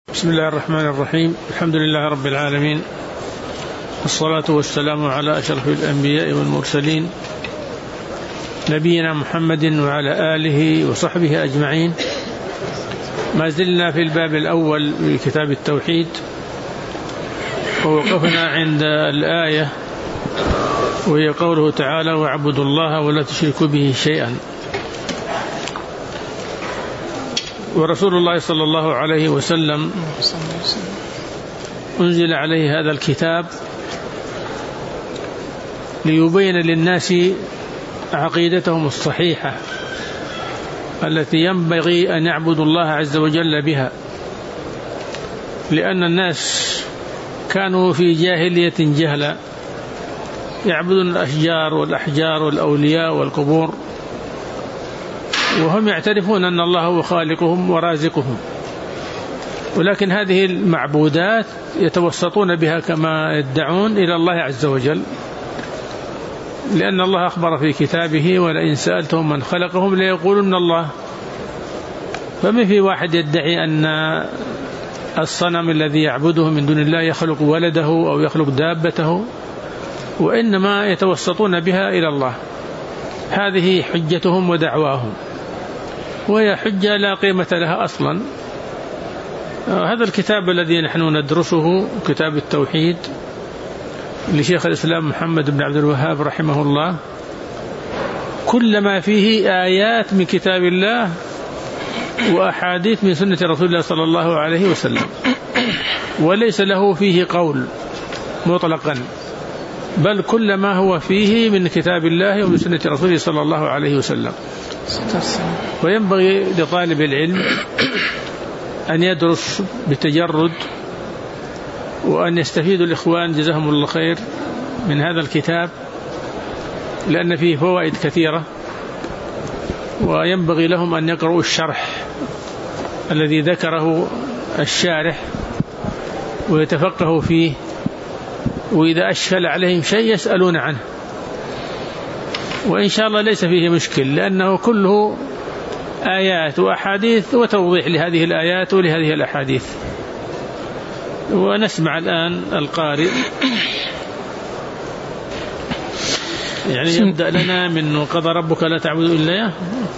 بسم الله الرحمن الرحيم. الحمد لله رب العالمين، والصلاة والسلام على أشرف الأنبياء والمرسلين نبينا محمد وعلى آله وصحبه أجمعين. ما زلنا في الباب الأول من كتاب التوحيد، ووقفنا عند الآية وهي قوله تعالى: واعبدوا الله ولا تشركوا به شيئا. ورسول الله صلى الله عليه وسلم أنزل عليه هذا الكتاب ليبين للناس عقيدتهم الصحيحة التي ينبغي أن يعبدوا الله عز وجل بها، لأن الناس كانوا في جاهلية جهلة يعبدون الأشجار والأحجار والأولياء والقبور، وهم يعترفون أن الله هو خالقهم ورازقهم، ولكن هذه المعبودات يتوسطون بها كما يدعون إلى الله عز وجل، لأن الله أخبر في كتابه: ولئن سألتهم من خلقهم ليقولن الله. فما في واحد يدعي أن الصنم الذي يعبده من دون الله يخلق ولده أو يخلق دابته، وإنما يتوسطون بها إلى الله. هذه حجتهم ودعواهم، وهي حجة لا قيمة لها أصلا. هذا الكتاب الذي نحن ندرسه كتاب التوحيد لشيخ الإسلام محمد بن عبد الوهاب رحمه الله، كلما فيه آيات من كتاب الله وأحاديث من سنة رسول الله صلى الله عليه وسلم، وليس له فيه قول مطلقا، بل كل ما هو فيه من كتاب الله ومن سنة رسوله صلى الله عليه وسلم. وينبغي لطالب العلم أن يدرس بتجرد، وأن يستفيد الإخوان جزاهم الله خير من هذا الكتاب، لأن فيه فوائد كثيرة، وينبغي لهم أن يقرأوا الشرح الذي ذكره الشارح ويتفقهوا فيه، وإذا أشكل عليهم شيء يسألون عنه، وإن شاء الله ليس فيه مشكل، لأنه كله آيات وأحاديث وتوضيح لهذه الآيات ولهذه الأحاديث. ونسمع الآن القارئ يعني يبدأ لنا من وقضى ربك لا تعبدوا إلا إياه.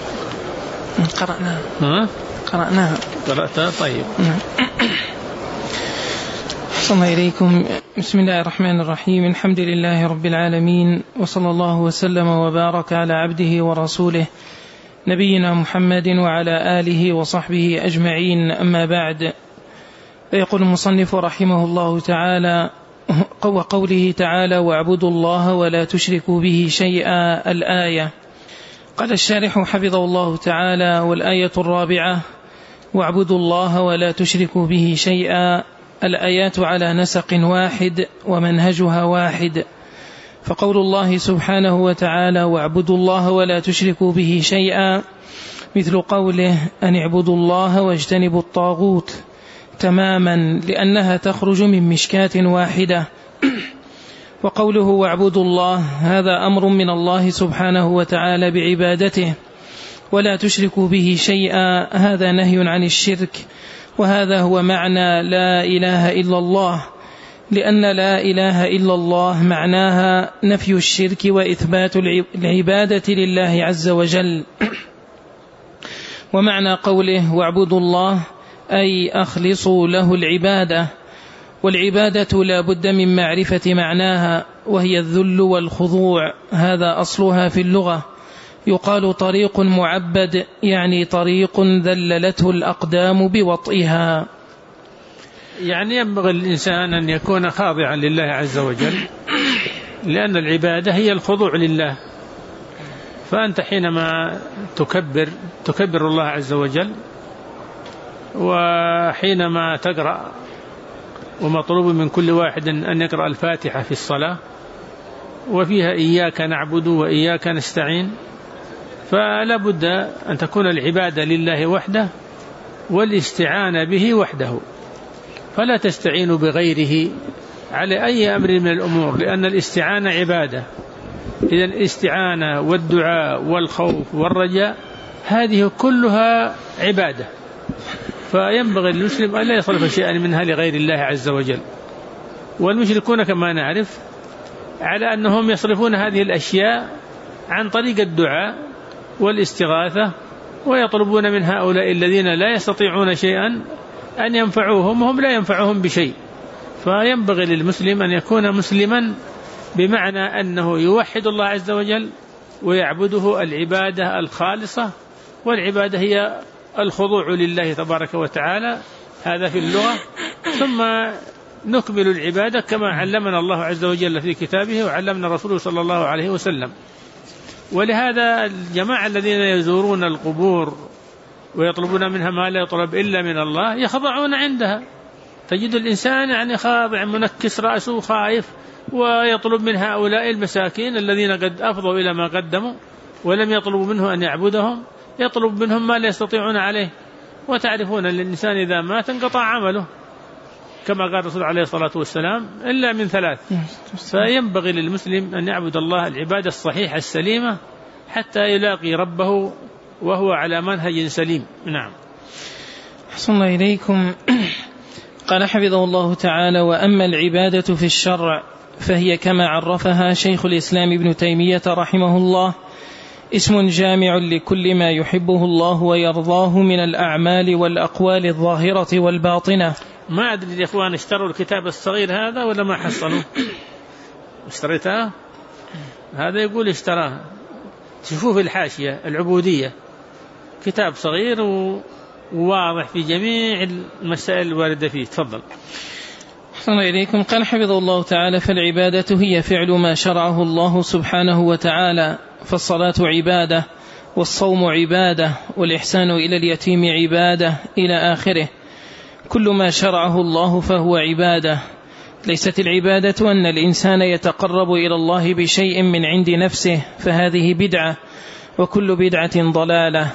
قرأناها. قرأتها؟ طيب. صلى الله إليكم. بسم الله الرحمن الرحيم. الحمد لله رب العالمين، وصلى الله وسلم وبارك على عبده ورسوله نبينا محمد وعلى آله وصحبه أجمعين، أما بعد. فيقول المصنف رحمه الله تعالى: وقوله تعالى: واعبدوا الله ولا تشركوا به شيئا، الآية. قال الشارح حفظه الله تعالى: والآية الرابعة: واعبدوا الله ولا تشركوا به شيئا. الآيات على نسق واحد ومنهجها واحد، فقول الله سبحانه وتعالى: واعبدوا الله ولا تشركوا به شيئا، مثل قوله: أن اعبدوا الله واجتنبوا الطاغوت، تماما، لأنها تخرج من مشكاة واحدة. وقوله: واعبدوا الله، هذا أمر من الله سبحانه وتعالى بعبادته، ولا تشركوا به شيئا، هذا نهي عن الشرك، وهذا هو معنى لا إله إلا الله، لأن لا إله إلا الله معناها نفي الشرك وإثبات العبادة لله عز وجل. ومعنى قوله: واعبدوا الله، أي أخلصوا له العبادة، والعبادة لا بد من معرفة معناها، وهي الذل والخضوع، هذا أصلها في اللغة. يقال طريق معبد، يعني طريق ذللته الأقدام بوطئها. يعني ينبغي الإنسان أن يكون خاضعا لله عز وجل، لأن العبادة هي الخضوع لله. فأنت حينما تكبر الله عز وجل، وحينما تقرأ، ومطلوب من كل واحد أن يقرأ الفاتحة في الصلاة، وفيها إياك نعبد وإياك نستعين، فلا بد أن تكون العبادة لله وحده والاستعانة به وحده، فلا تستعين بغيره على أي أمر من الأمور، لأن الاستعانة عبادة. إذن الاستعانة والدعاء والخوف والرجاء هذه كلها عبادة، فينبغي للمسلم أن لا يصرف شيئا منها لغير الله عز وجل. والمشركون كما نعرف على أنهم يصرفون هذه الأشياء عن طريق الدعاء والاستغاثة، ويطلبون من هؤلاء الذين لا يستطيعون شيئا أن ينفعوهم وهم لا ينفعهم بشيء. فينبغي للمسلم أن يكون مسلما بمعنى أنه يوحد الله عز وجل ويعبده العبادة الخالصة، والعبادة هي الخضوع لله تبارك وتعالى، هذا في اللغة. ثم نكمل العبادة كما علمنا الله عز وجل في كتابه وعلمنا رسوله صلى الله عليه وسلم. ولهذا الجماعة الذين يزورون القبور ويطلبون منها ما لا يطلب إلا من الله يخضعون عندها، تجد الإنسان يعني خاضع منكس رأسه خائف، ويطلب من هؤلاء المساكين الذين قد أفضوا إلى ما قدموا ولم يطلبوا منه أن يعبدهم، يطلب منهم ما لا يستطيعون عليه. وتعرفون أن الإنسان إذا مات انقطع عمله كما قال الرسول عليه الصلاة والسلام إلا من ثلاث. فينبغي للمسلم أن يعبد الله العبادة الصحيحة السليمة حتى يلاقي ربه وهو على منهج سليم. نعم. أحسن الله إليكم. قال حفظه الله تعالى: وأما العبادة في الشرع فهي كما عرفها شيخ الإسلام ابن تيمية رحمه الله اسم جامع لكل ما يحبه الله ويرضاه من الأعمال والأقوال الظاهرة والباطنة. ما أدري الإخوان اشتروا الكتاب الصغير هذا ولا ما حصلوا؟ اشتريتها؟ هذا يقول اشتراه. تشوفوه في الحاشية العبودية، كتاب صغير وواضح في جميع المسائل الواردة فيه. تفضل. أحسن إليكم. قال حفظه الله تعالى: فالعبادة هي فعل ما شرعه الله سبحانه وتعالى، فالصلاة عبادة، والصوم عبادة، والإحسان إلى اليتيم عبادة، إلى آخره. كل ما شرعه الله فهو عبادة. ليست العبادة أن الإنسان يتقرب إلى الله بشيء من عند نفسه، فهذه بدعة، وكل بدعة ضلالة.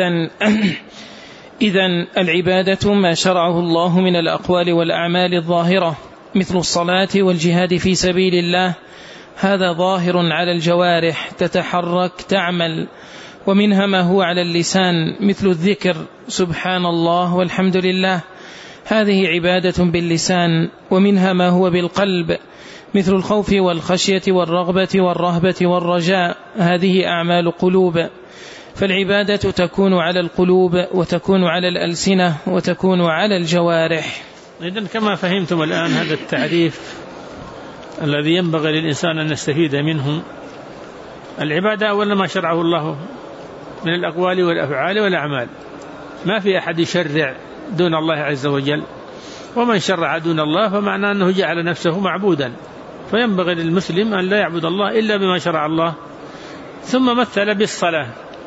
إذن العبادة ما شرعه الله من الأقوال والأعمال الظاهرة مثل الصلاة والجهاد في سبيل الله، هذا ظاهر على الجوارح تتحرك تعمل، ومنها ما هو على اللسان مثل الذكر سبحان الله والحمد لله، هذه عبادة باللسان. ومنها ما هو بالقلب مثل الخوف والخشية والرغبة والرهبة والرجاء، هذه أعمال قلوب. فالعبادة تكون على القلوب وتكون على الألسنة وتكون على الجوارح. إذن كما فهمتم الآن هذا التعريف الذي ينبغي للإنسان أن يستفيد منه. العبادة أولا ما شرعه الله من الأقوال والأفعال والأعمال، ما في أحد يشرع دون الله عز وجل، ومن شرع دون الله فمعنى أنه جعل نفسه معبودا. فينبغي للمسلم أن لا يعبد الله إلا بما شرع الله. ثم مثل بالصلاة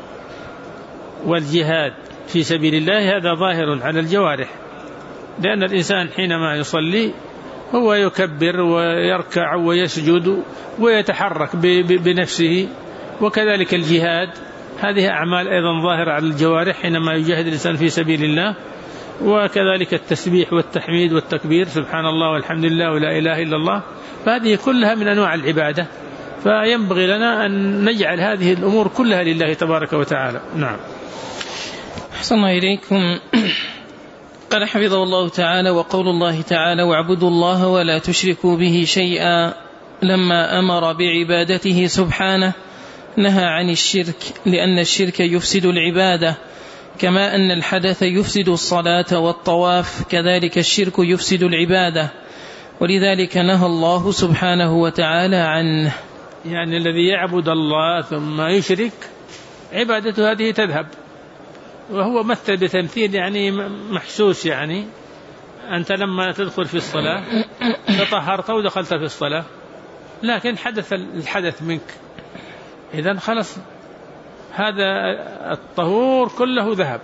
والجهاد في سبيل الله، هذا ظاهر على الجوارح، لأن الإنسان حينما يصلي هو يكبر ويركع ويسجد ويتحرك بنفسه، وكذلك الجهاد، هذه أعمال أيضا ظاهرة على الجوارح حينما يجاهد الإنسان في سبيل الله. وكذلك التسبيح والتحميد والتكبير سبحان الله والحمد لله ولا إله إلا الله، فهذه كلها من أنواع العبادة. فينبغي لنا أن نجعل هذه الأمور كلها لله تبارك وتعالى. نعم. أحسن الله إليكم. قال حفظه الله تعالى: وقول الله تعالى: واعبدوا الله ولا تشركوا به شيئا، لما أمر بعبادته سبحانه نهى عن الشرك، لأن الشرك يفسد العبادة، كما أن الحدث يفسد الصلاة والطواف، كذلك الشرك يفسد العبادة، ولذلك نهى الله سبحانه وتعالى عنه. يعني الذي يعبد الله ثم يشرك عبادته هذه تذهب. وهو مثل بتمثيل يعني محسوس، يعني أنت لما تدخل في الصلاة تطهرت ودخلت في الصلاة، لكن حدث الحدث منك، إذن خلص هذا الطهور كله ذهب.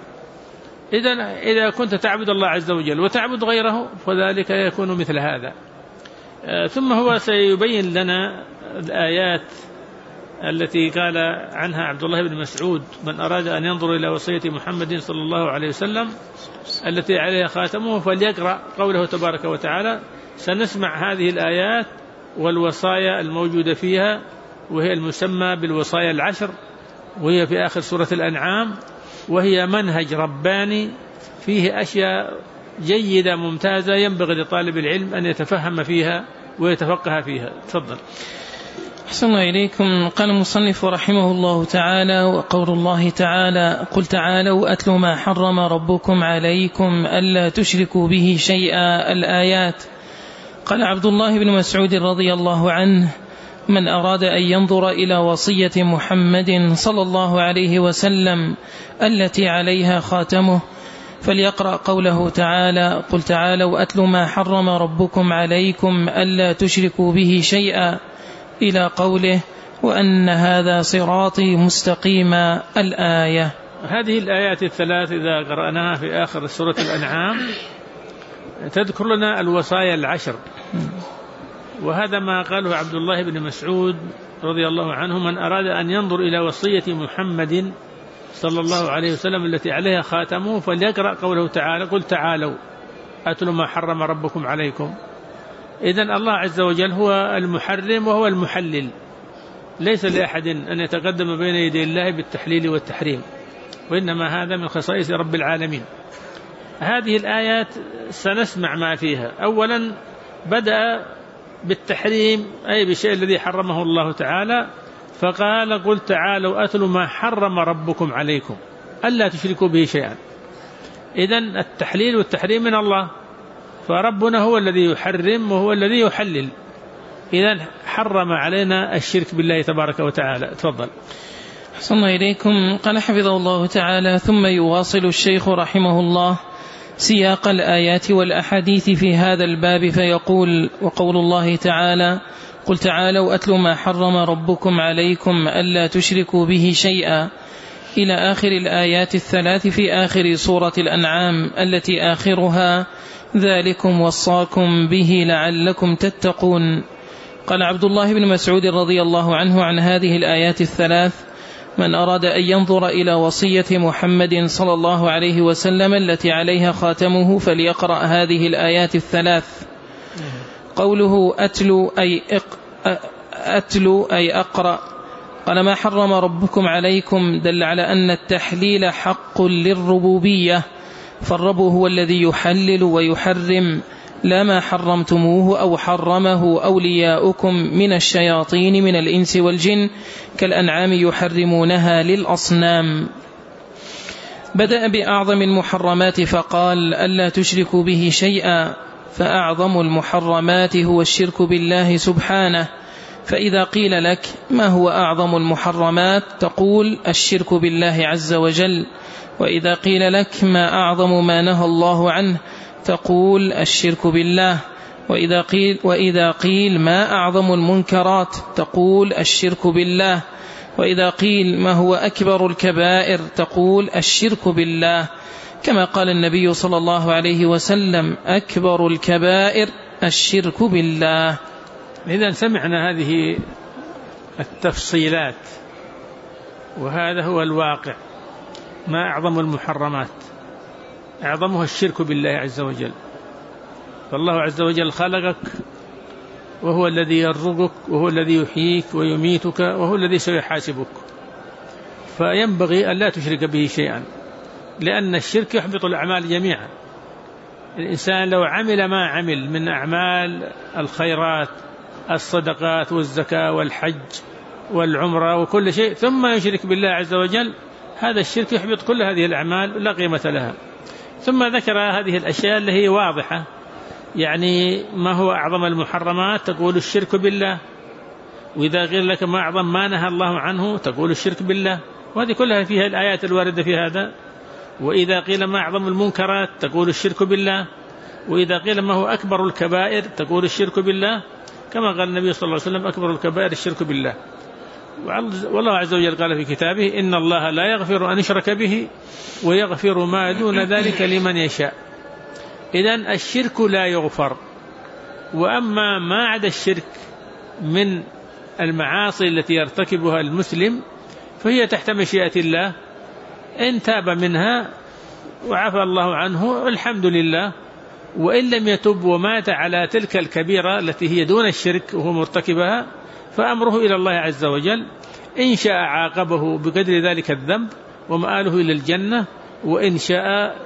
إذا كنت تعبد الله عز وجل وتعبد غيره فذلك يكون مثل هذا. ثم هو سيبين لنا الآيات التي قال عنها عبد الله بن مسعود: من أراد أن ينظر إلى وصية محمد صلى الله عليه وسلم التي عليها خاتمه فليقرأ قوله تبارك وتعالى. سنسمع هذه الآيات والوصايا الموجودة فيها، وهي المسمى بالوصايا العشر، وهي في آخر سورة الأنعام، وهي منهج رباني فيه أشياء جيدة ممتازة ينبغي لطالب العلم أن يتفهم فيها ويتفقه فيها. تفضل. أحسن الله إليكم. قال المصنف رحمه الله تعالى: وقول الله تعالى: قل تعالوا أتل ما حرم ربكم عليكم ألا تشركوا به شيئا. الآيات. قال عبد الله بن مسعود رضي الله عنه: من أراد أن ينظر إلى وصية محمد صلى الله عليه وسلم التي عليها خاتمه فليقرأ قوله تعالى: قل تعالوا أتل ما حرم ربكم عليكم ألا تشركوا به شيئا إلى قوله: وأن هذا صراطي مستقيما. الآية. هذه الآيات الثلاث إذا قرأناها في آخر سورة الأنعام تذكر لنا الوصايا العشر، وهذا ما قاله عبد الله بن مسعود رضي الله عنه: من أراد أن ينظر إلى وصية محمد صلى الله عليه وسلم التي عليها خاتمه فليقرأ قوله تعالى: قل تعالوا أتل ما حرم ربكم عليكم. إذن الله عز وجل هو المحرم وهو المحلل، ليس لأحد أن يتقدم بين يدي الله بالتحليل والتحريم، وإنما هذا من خصائص رب العالمين. هذه الآيات سنسمع ما فيها. أولا بدأ بالتحريم، أي بالشيء الذي حرمه الله تعالى، فقال: قل تعالوا أتل ما حرم ربكم عليكم ألا تشركوا به شيئا. إذن التحليل والتحريم من الله، فربنا هو الذي يحرم وهو الذي يحلل، إذن حرم علينا الشرك بالله تبارك وتعالى. تفضل. أحسن الله إليكم. قال حفظه الله تعالى: ثم يواصل الشيخ رحمه الله سياق الآيات والأحاديث في هذا الباب فيقول: وقول الله تعالى: قل تعالوا أتل ما حرم ربكم عليكم ألا تشركوا به شيئا، إلى آخر الآيات الثلاث في آخر سورة الأنعام التي آخرها: ذلكم وصاكم به لعلكم تتقون. قال عبد الله بن مسعود رضي الله عنه عن هذه الآيات الثلاث: من أراد أن ينظر إلى وصية محمد صلى الله عليه وسلم التي عليها خاتمه فليقرأ هذه الآيات الثلاث. قوله أتلو أي أقرأ. قال: ما حرم ربكم عليكم دل على أن التحليل حق للربوبية، فالرب هو الذي يحلل ويحرم، لا ما حرمتموه أو حرمه أولياؤكم من الشياطين من الإنس والجن كالأنعام يحرمونها للأصنام. بدأ بأعظم المحرمات فقال: ألا تشركوا به شيئا، فأعظم المحرمات هو الشرك بالله سبحانه. فإذا قيل لك: ما هو أعظم المحرمات؟ تقول: الشرك بالله عز وجل. وإذا قيل لك: ما أعظم ما نهى الله عنه؟ تقول: الشرك بالله. وإذا قيل: ما أعظم المنكرات؟ تقول: الشرك بالله. وإذا قيل: ما هو أكبر الكبائر؟ تقول: الشرك بالله. كما قال النبي صلى الله عليه وسلم: أكبر الكبائر الشرك بالله. إذن سمعنا هذه التفصيلات، وهذا هو الواقع. ما أعظم المحرمات؟ أعظمها الشرك بالله عز وجل. فالله عز وجل خلقك، وهو الذي يرزقك، وهو الذي يحييك ويميتك، وهو الذي سيحاسبك، فينبغي أن لا تشرك به شيئا، لأن الشرك يحبط الأعمال جميعا. الإنسان لو عمل ما عمل من أعمال الخيرات، الصدقات والزكاة والحج والعمرة وكل شيء، ثم يشرك بالله عز وجل، هذا الشرك يحبط كل هذه الأعمال، لا قيمة لها. ثم ذكر هذه الأشياء اللي هي واضحة، يعني ما هو أعظم المحرمات؟ تقول الشرك بالله. وإذا قيل لك: ما أعظم ما نهى الله عنه؟ تقول الشرك بالله. وهذه كلها فيها الآيات الواردة في هذا. وإذا قيل: ما أعظم المنكرات؟ تقول الشرك بالله. وإذا قيل: ما هو أكبر الكبائر؟ تقول الشرك بالله. كما قال النبي صلى الله عليه وسلم: أكبر الكبائر الشرك بالله. والله عز وجل قال في كتابه: إن الله لا يغفر أن يشرك به ويغفر ما دون ذلك لمن يشاء. إذن الشرك لا يغفر. وأما ما عدا الشرك من المعاصي التي يرتكبها المسلم فهي تحت مشيئة الله، إن تاب منها وعفى الله عنه الحمد لله، وإن لم يتب ومات على تلك الكبيرة التي هي دون الشرك وهو مرتكبها فأمره إلى الله عز وجل، إن شاء عاقبه بقدر ذلك الذنب ومآله إلى الجنة، وإن شاء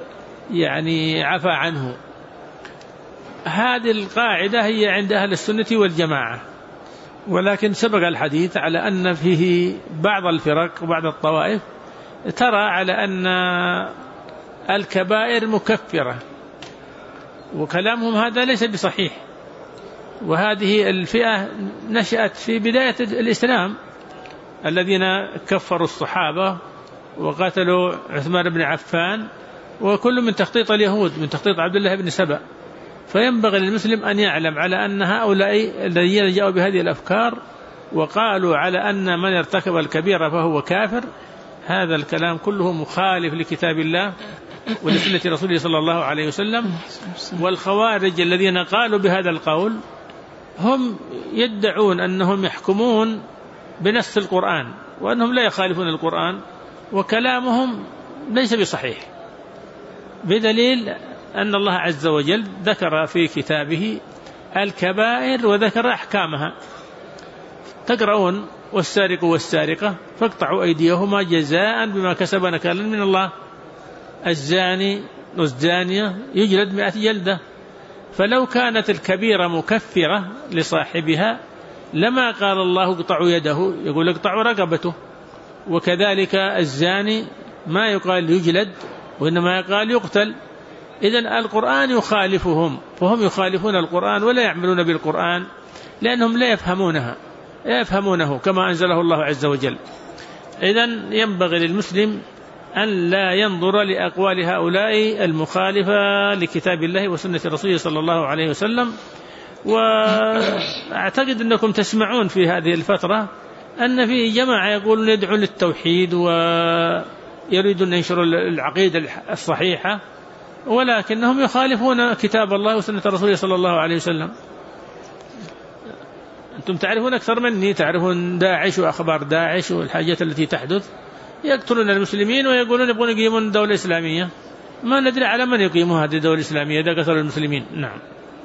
يعني عفى عنه. هذه القاعدة هي عند أهل السنة والجماعة، ولكن سبق الحديث على أن فيه بعض الفرق وبعض الطوائف ترى على أن الكبائر مكفرة، وكلامهم هذا ليس بصحيح. وهذه الفئة نشأت في بداية الإسلام، الذين كفروا الصحابة وقتلوا عثمان بن عفان، وكل من تخطيط اليهود، من تخطيط عبد الله بن سبأ. فينبغي للمسلم أن يعلم على أن هؤلاء الذين جاءوا بهذه الأفكار وقالوا على أن من ارتكب الكبيرة فهو كافر، هذا الكلام كله مخالف لكتاب الله ولسنة رسوله صلى الله عليه وسلم. والخوارج الذين قالوا بهذا القول هم يدعون أنهم يحكمون بنص القرآن، وأنهم لا يخالفون القرآن، وكلامهم ليس بصحيح، بدليل أن الله عز وجل ذكر في كتابه الكبائر وذكر أحكامها. تقرؤون والسارق والسارقة فاقطعوا أيديهما جزاء بما كسبا نكالا من الله، الزاني والزانية يجلد 100 جلدة. فلو كانت الكبيرة مكفرة لصاحبها لما قال الله اقطعوا يده، يقول اقطعوا رقبته. وكذلك الزاني ما يقال يجلد، وإنما يقال يقتل. إذن القرآن يخالفهم، فهم يخالفون القرآن ولا يعملون بالقرآن، لأنهم لا يفهمونه كما أنزله الله عز وجل. إذن ينبغي للمسلم أن لا ينظر لأقوال هؤلاء المخالفة لكتاب الله وسنة رسوله صلى الله عليه وسلم. وأعتقد أنكم تسمعون في هذه الفترة أن في جماعة يقولون يدعون للتوحيد ويريدون أن ينشروا العقيدة الصحيحة، ولكنهم يخالفون كتاب الله وسنة رسوله صلى الله عليه وسلم. أنتم تعرفون أكثر مني، تعرفون داعش وأخبار داعش والحاجات التي تحدث، يقتلون المسلمين ويقولون يبغون يقيمون دولة إسلامية. ما ندري على من يقيموا هذه الدولة الإسلامية إذا قتلوا المسلمين. نعم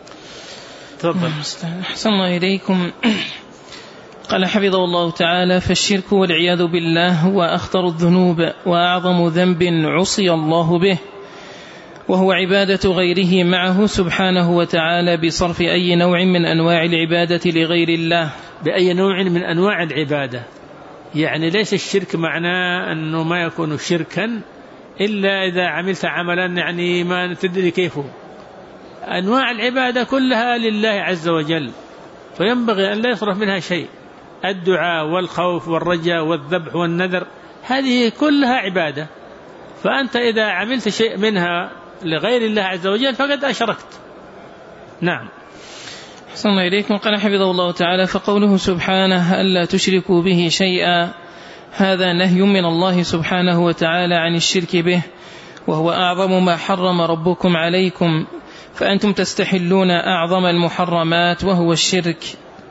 تفضل. أحسن الله إليكم. قال حفظه الله تعالى: فالشرك والعياذ بالله هو أخطر الذنوب وأعظم ذنب عصي الله به، وهو عبادة غيره معه سبحانه وتعالى بصرف أي نوع من أنواع العبادة لغير الله. بأي نوع من أنواع العبادة، يعني ليس الشرك معناه أنه ما يكون شركا إلا إذا عملت عملا يعني ما تدري كيفه. أنواع العبادة كلها لله عز وجل، فينبغي أن لا يصرف منها شيء. الدعاء والخوف والرجاء والذبح والنذر هذه كلها عبادة، فأنت إذا عملت شيء منها لغير الله عز وجل فقد أشركت. نعم. أحسن الله إليكم. قال حفظه الله تعالى: فقوله سبحانه ألا تشركوا به شيئا، هذا نهي من الله سبحانه وتعالى عن الشرك به، وهو أعظم ما حرم ربكم عليكم، فأنتم تستحلون أعظم المحرمات وهو الشرك.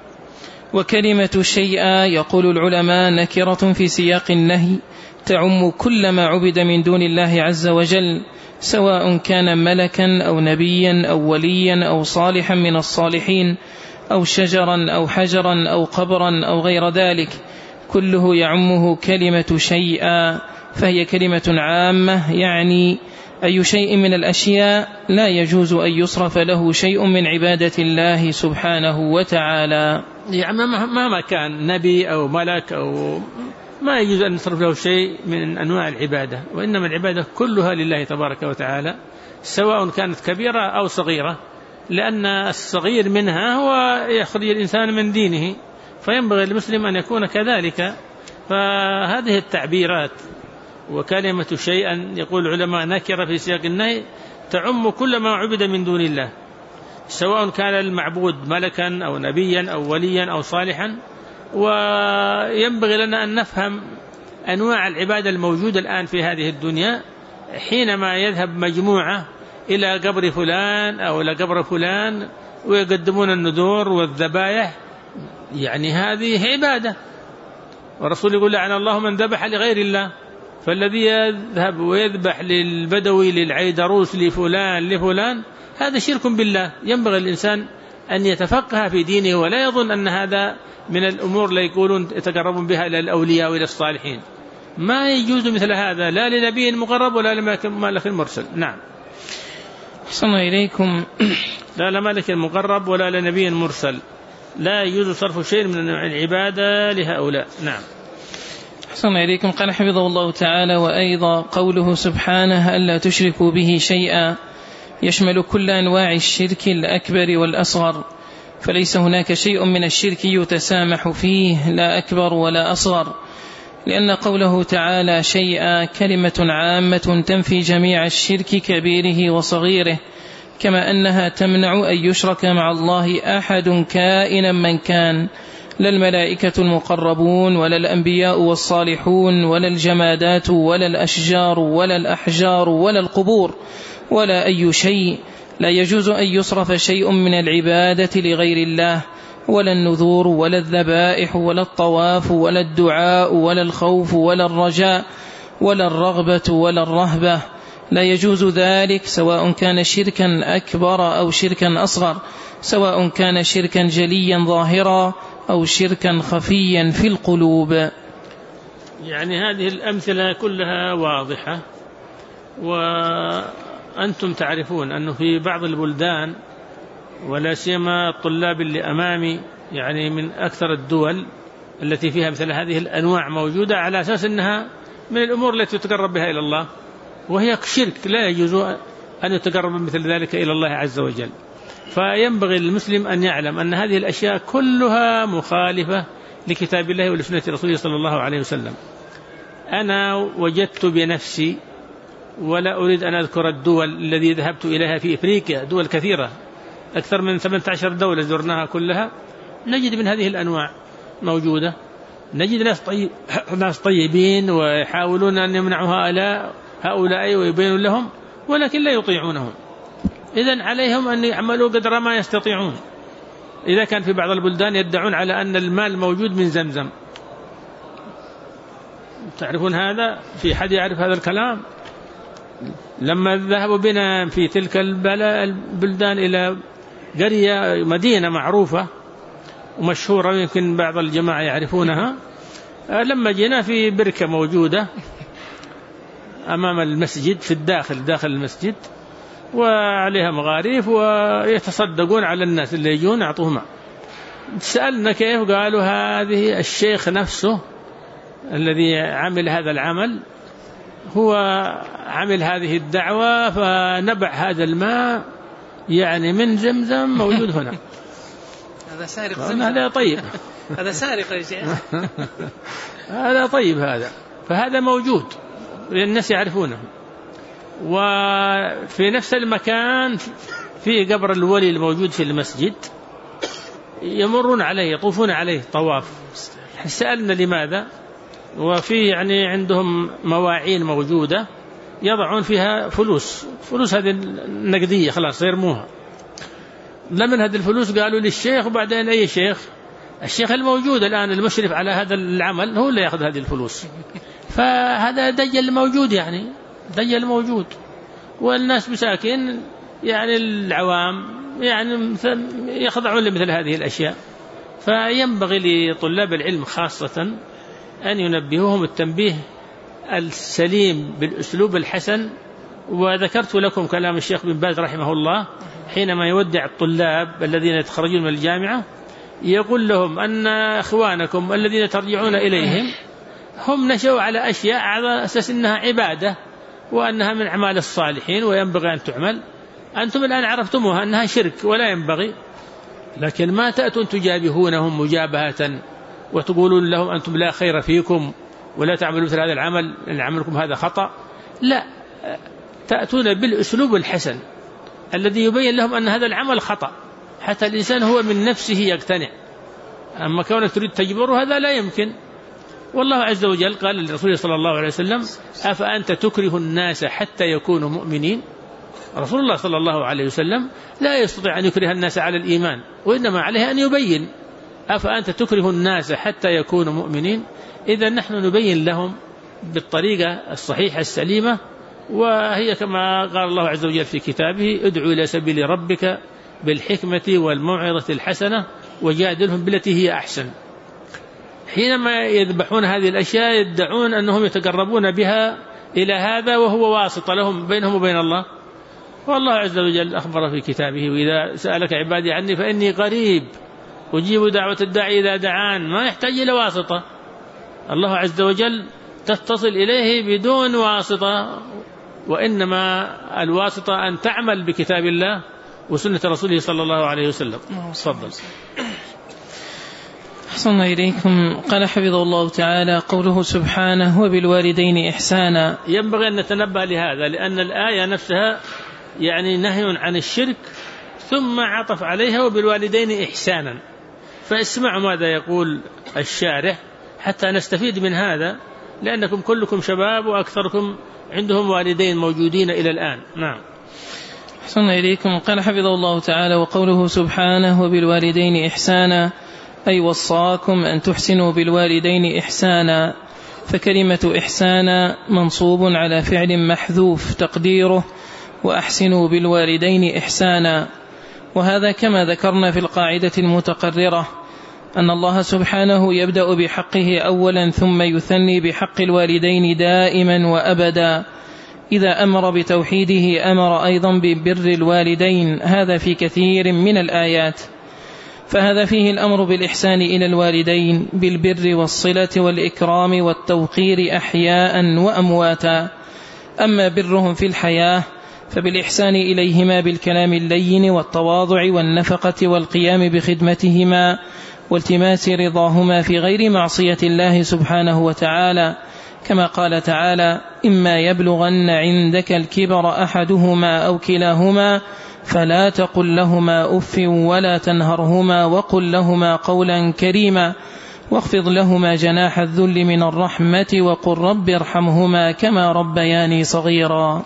وكلمة شيئا يقول العلماء نكرة في سياق النهي تعم كل ما عبد من دون الله عز وجل، سواء كان ملكا أو نبيا أو وليا أو صالحا من الصالحين أو شجرا أو حجرا أو قبرا أو غير ذلك، كله يعمه كلمة شيئا، فهي كلمة عامة، يعني أي شيء من الأشياء لا يجوز أن يصرف له شيء من عبادة الله سبحانه وتعالى. يعني مهما كان نبي أو ملك أو ما يجوز أن يصرف له شيء من أنواع العبادة، وإنما العبادة كلها لله تبارك وتعالى، سواء كانت كبيرة أو صغيرة، لأن الصغير منها هو يخرج الإنسان من دينه، فينبغي المسلم أن يكون كذلك. فهذه التعبيرات وكلمة شيئا يقول العلماء نكرة في سياق النهي تعم كل ما عبد من دون الله، سواء كان المعبود ملكا أو نبيا أو وليا أو صالحا. وينبغي لنا أن نفهم أنواع العبادة الموجودة الآن في هذه الدنيا. حينما يذهب مجموعة إلى قبر فلان أو إلى قبر فلان ويقدمون النذور والذبائح، يعني هذه عبادة، والرسول يقول لعن الله من ذبح لغير الله. فالذي يذهب ويذبح للبدوي للعيدروس لفلان هذا شرك بالله. ينبغي الإنسان أن يتفقه في دينه ولا يظن أن هذا من الأمور اللي يقولون يتقربون بها إلى الأولياء وإلى الصالحين. ما يجوز مثل هذا لا لنبي مقرب ولا لملك مرسل. نعم. أحسن إليكم. لا لملك مقرب ولا لنبي مرسل لا يجوز صرف شيء من العبادة لهؤلاء. نعم. أحسن إليكم. قال حفظه الله تعالى: وأيضا قوله سبحانه ألا تشركوا به شيئا يشمل كل أنواع الشرك الأكبر والأصغر، فليس هناك شيء من الشرك يتسامح فيه لا أكبر ولا أصغر، لأن قوله تعالى شيئا كلمة عامة تنفي جميع الشرك كبيره وصغيره، كما أنها تمنع أن يشرك مع الله أحد كائنا من كان، لا الملائكة المقربون ولا الأنبياء والصالحون ولا الجمادات ولا الأشجار ولا الأحجار ولا القبور ولا أي شيء. لا يجوز أن يصرف شيء من العبادة لغير الله، ولا النذور ولا الذبائح ولا الطواف ولا الدعاء ولا الخوف ولا الرجاء ولا الرغبة ولا الرهبة، لا يجوز ذلك، سواء كان شركا أكبر أو شركا أصغر، سواء كان شركا جليا ظاهرا أو شركا خفيا في القلوب. يعني هذه الأمثلة كلها واضحة، وأنتم تعرفون أنه في بعض البلدان ولا سيما الطلاب اللي أمامي يعني من أكثر الدول التي فيها مثل هذه الأنواع موجودة على أساس أنها من الأمور التي تتقرب بها إلى الله، وهي شرك لا يجوز أن يتقرب مثل ذلك إلى الله عز وجل. فينبغي للمسلم أن يعلم أن هذه الأشياء كلها مخالفة لكتاب الله ولسنة رسوله صلى الله عليه وسلم. أنا وجدت بنفسي، ولا أريد أن أذكر الدول التي ذهبت إليها في إفريقيا، دول كثيرة أكثر من 18 دولة زرناها كلها، نجد من هذه الأنواع موجودة، نجد ناس طيبين ويحاولون أن يمنعوا هؤلاء ويبينوا لهم، ولكن لا يطيعونهم. إذن عليهم أن يعملوا قدر ما يستطيعون. إذا كان في بعض البلدان يدعون على أن المال موجود من زمزم، تعرفون هذا؟ في حد يعرف هذا الكلام؟ لما ذهبوا بنا في تلك البلدان إلى قرية مدينة معروفة ومشهورة يمكن بعض الجماعة يعرفونها، لما جينا في بركة موجودة أمام المسجد في داخل المسجد، وعليها مغاريف ويتصدقون على الناس اللي يجون يعطوهم. سألنا كيف؟ قالوا هذه الشيخ نفسه الذي عمل هذا العمل هو عمل هذه الدعوة، فنبع هذا الماء يعني من زمزم موجود هنا. هذا سارق، هذا طيب، هذا سارق يا شيخ. هذا طيب هذا، فهذا موجود الناس يعرفونه. وفي نفس المكان في قبر الولي الموجود في المسجد يمرون عليه يطوفون عليه طواف. سألنا لماذا؟ وفي يعني عندهم مواعين موجودة يضعون فيها فلوس هذه النقدية خلاص يرموها. لمن هذه الفلوس؟ قالوا للشيخ. وبعدين أي شيخ؟ الشيخ الموجود الآن المشرف على هذا العمل هو اللي يأخذ هذه الفلوس. فهذا دجل موجود، يعني دجل موجود، والناس مساكين يعني العوام يعني يخضعون لمثل هذه الأشياء. فينبغي لطلاب العلم خاصة أن ينبهوهم التنبيه السليم بالأسلوب الحسن. وذكرت لكم كلام الشيخ بن باز رحمه الله حينما يودع الطلاب الذين يتخرجون من الجامعة، يقول لهم أن أخوانكم الذين ترجعون إليهم هم نشأوا على أشياء على أساس أنها عبادة وأنها من أعمال الصالحين وينبغي أن تعمل. أنتم الآن عرفتموها أنها شرك ولا ينبغي، لكن ما تأتون تجابهونهم مجابهة وتقولون لهم أنتم لا خير فيكم ولا تعملوا مثل هذا العمل، إن عملكم هذا خطأ. لا، تأتون بالأسلوب الحسن الذي يبين لهم أن هذا العمل خطأ حتى الإنسان هو من نفسه يقتنع. أما كونك تريد تجبره هذا لا يمكن. والله عز وجل قال للرسول صلى الله عليه وسلم: أفأنت تكره الناس حتى يكونوا مؤمنين؟ رسول الله صلى الله عليه وسلم لا يستطيع أن يكره الناس على الإيمان، وإنما عليه أن يبين. أفأنت تكره الناس حتى يكونوا مؤمنين؟ إذا نحن نبين لهم بالطريقة الصحيحة السليمة، وهي كما قال الله عز وجل في كتابه: ادعو إلى سبيل ربك بالحكمة والموعظة الحسنة وجادلهم بالتي هي أحسن. حينما يذبحون هذه الأشياء يدعون أنهم يتقربون بها إلى هذا، وهو واسطة لهم بينهم وبين الله. والله عز وجل أخبر في كتابه: وإذا سألك عبادي عني فإني قريب أجيب دعوة الداعي إذا دعان. ما يحتاج إلى واسطة، الله عز وجل تتصل إليه بدون واسطة، وإنما الواسطة أن تعمل بكتاب الله وسنة رسوله صلى الله عليه وسلم. تفضل. أحسن إليكم. قال حفظه الله تعالى: قوله سبحانه: وبالوالدين إحسانا. ينبغي أن نتنبه لهذا، لأن الآية نفسها يعني نهي عن الشرك، ثم عطف عليها وبالوالدين إحسانا. فاسمعوا ماذا يقول الشارح حتى نستفيد من هذا، لأنكم كلكم شباب وأكثركم عندهم والدين موجودين إلى الآن. نعم. أحسن إليكم. قال حفظه الله تعالى: وقوله سبحانه: وبالوالدين إحسانا، أي وصاكم أن تحسنوا بالوالدين إحسانا. فكلمة إحسانا منصوب على فعل محذوف تقديره: وأحسنوا بالوالدين إحسانا. وهذا كما ذكرنا في القاعدة المتقررة أن الله سبحانه يبدأ بحقه أولا ثم يثني بحق الوالدين دائما وأبدا. إذا أمر بتوحيده أمر أيضا ببر الوالدين، هذا في كثير من الآيات. فهذا فيه الأمر بالإحسان إلى الوالدين بالبر والصلة والإكرام والتوقير أحياء وأمواتا. أما برهم في الحياة فبالإحسان إليهما بالكلام اللين والتواضع والنفقة والقيام بخدمتهما والتماس رضاهما في غير معصية الله سبحانه وتعالى، كما قال تعالى: إما يبلغن عندك الكبر أحدهما أو كلاهما فلا تقل لهما أف ولا تنهرهما وقل لهما قولا كريما واخفض لهما جناح الذل من الرحمة وقل رب ارحمهما كما ربياني صغيرا.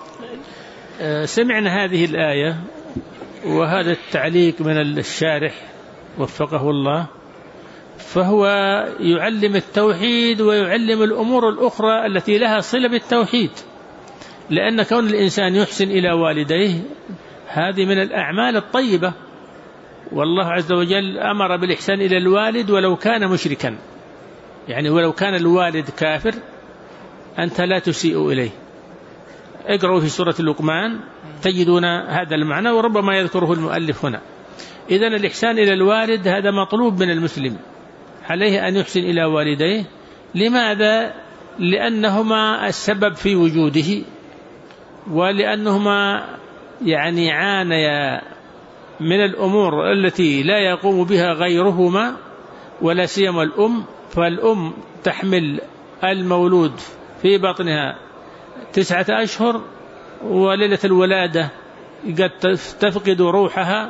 سمعنا هذه الآية وهذا التعليق من الشارح وفقه الله، فهو يعلم التوحيد ويعلم الأمور الأخرى التي لها صلة بالتوحيد، لأن كون الإنسان يحسن إلى والديه هذه من الأعمال الطيبة، والله عز وجل أمر بالإحسان إلى الوالد ولو كان مشركا، يعني ولو كان الوالد كافر أنت لا تسيء إليه. اقرأوا في سورة لقمان تجدون هذا المعنى، وربما يذكره المؤلف هنا. إذن الإحسان إلى الوالد هذا مطلوب من المسلم، عليه أن يحسن إلى والديه. لماذا؟ لأنهما السبب في وجوده، ولأنهما يعني عانيا من الأمور التي لا يقوم بها غيرهما، ولا سيما الأم. فالأم تحمل المولود في بطنها 9 أشهر، وليلة الولادة قد تفقد روحها،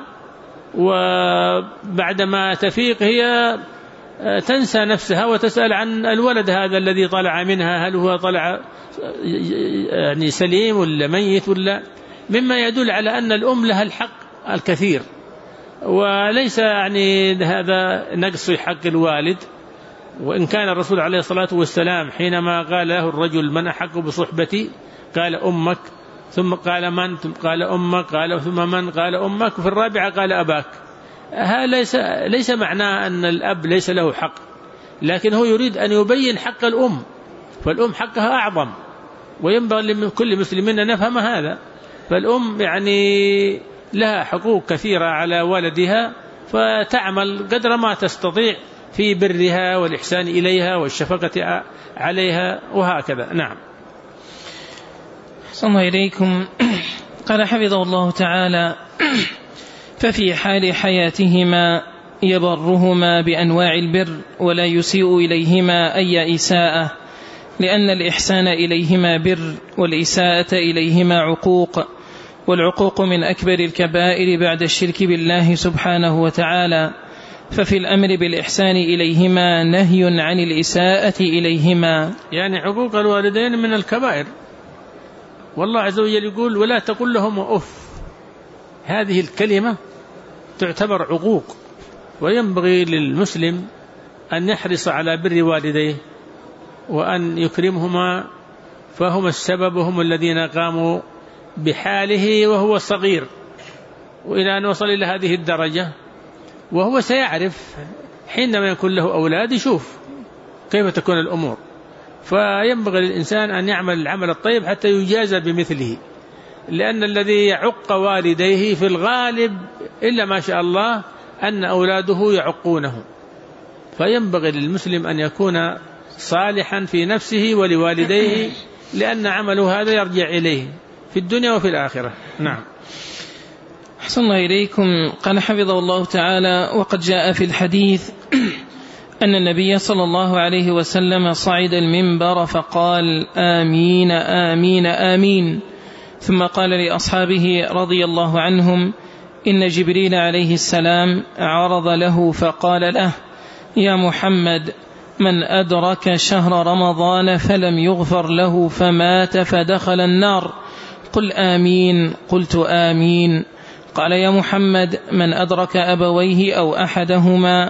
وبعدما تفيق هي تنسى نفسها وتسأل عن الولد هذا الذي طلع منها، هل هو طلع يعني سليم ولا ميت ولا، مما يدل على أن الأم لها الحق الكثير، وليس يعني هذا نقص حق الوالد. وإن كان الرسول عليه الصلاة والسلام حينما قال له الرجل: من أحق بصحبتي؟ قال: أمك. ثم قال: من؟ قال: أمك. قال: ثم من؟ قال: أمك. في الرابعة قال: أباك. ليس معناه أن الأب ليس له حق، لكن هو يريد أن يبين حق الأم، فالأم حقها أعظم، وينبغي لكل مسلمين أن نفهم هذا. فالأم يعني لها حقوق كثيرة على ولدها، فتعمل قدر ما تستطيع في برها والإحسان إليها والشفقة عليها وهكذا. نعم. صلى الله إليكم. قال حفظه الله تعالى: ففي حال حياتهما يبرهما بأنواع البر ولا يسيء إليهما أي إساءة، لأن الإحسان إليهما بر والإساءة إليهما عقوق، والعقوق من أكبر الكبائر بعد الشرك بالله سبحانه وتعالى. ففي الأمر بالإحسان إليهما نهي عن الإساءة إليهما، يعني عقوق الوالدين من الكبائر، والله عز وجل يقول: ولا تقل لهم أف. هذه الكلمة تعتبر عقوق، وينبغي للمسلم أن يحرص على بر والديه وأن يكرمهما، فهم السبب، هم الذين قاموا بحاله وهو صغير، وإلى أن وصل إلى هذه الدرجة. وهو سيعرف حينما يكون له أولاد يشوف كيف تكون الأمور، فينبغي للإنسان أن يعمل العمل الطيب حتى يجازى بمثله. لأن الذي يعق والديه في الغالب إلا ما شاء الله أن أولاده يعقونه، فينبغي للمسلم أن يكون صالحا في نفسه ولوالديه، لأن عمله هذا يرجع إليه في الدنيا وفي الآخرة. نعم. أحسن الله إليكم. قال حفظه الله تعالى: وقد جاء في الحديث أن النبي صلى الله عليه وسلم صعد المنبر فقال: آمين آمين آمين، ثم قال لأصحابه رضي الله عنهم: إن جبريل عليه السلام عرض له فقال له: يا محمد، من أدرك شهر رمضان فلم يغفر له فمات فدخل النار، قل آمين. قلت آمين. قال: يا محمد، من أدرك أبويه أو أحدهما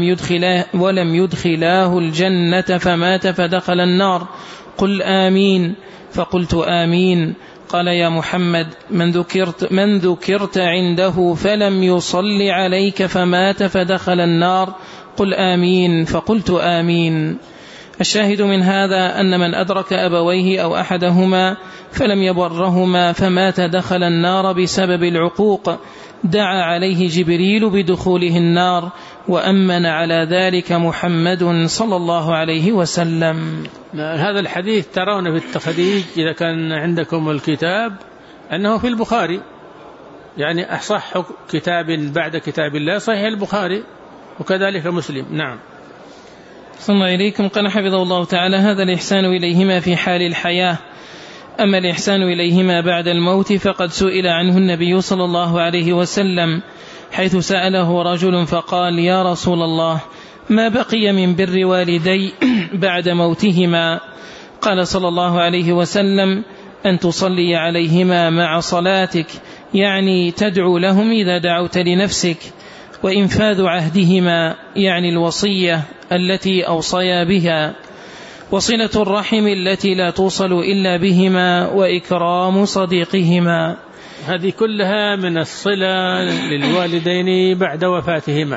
ولم يدخلاه الجنة فمات فدخل النار، قل آمين. فقلت آمين. قال: يا محمد، من ذكرت عنده فلم يصل عليك فمات فدخل النار، قل آمين. فقلت آمين. الشاهد من هذا أن من أدرك أبويه أو أحدهما فلم يبرهما فمات دخل النار بسبب العقوق، دعا عليه جبريل بدخوله النار، وأمن على ذلك محمد صلى الله عليه وسلم. هذا الحديث ترون في التخريج إذا كان عندكم الكتاب أنه في البخاري، يعني أصح كتاب بعد كتاب الله صحيح البخاري، وكذلك مسلم. نعم. صلى الله إليكم. قال حفظه الله تعالى: هذا الإحسان إليهما في حال الحياة، أما الإحسان إليهما بعد الموت فقد سئل عنه النبي صلى الله عليه وسلم، حيث سأله رجل فقال: يا رسول الله، ما بقي من بر والدي بعد موتهما؟ قال صلى الله عليه وسلم: أن تصلي عليهما مع صلاتك، يعني تدعو لهم إذا دعوت لنفسك، وإنفاذ عهدهما، يعني الوصية التي أوصيا بها، وصلة الرحم التي لا توصل إلا بهما، وإكرام صديقهما. هذه كلها من الصلة للوالدين بعد وفاتهما.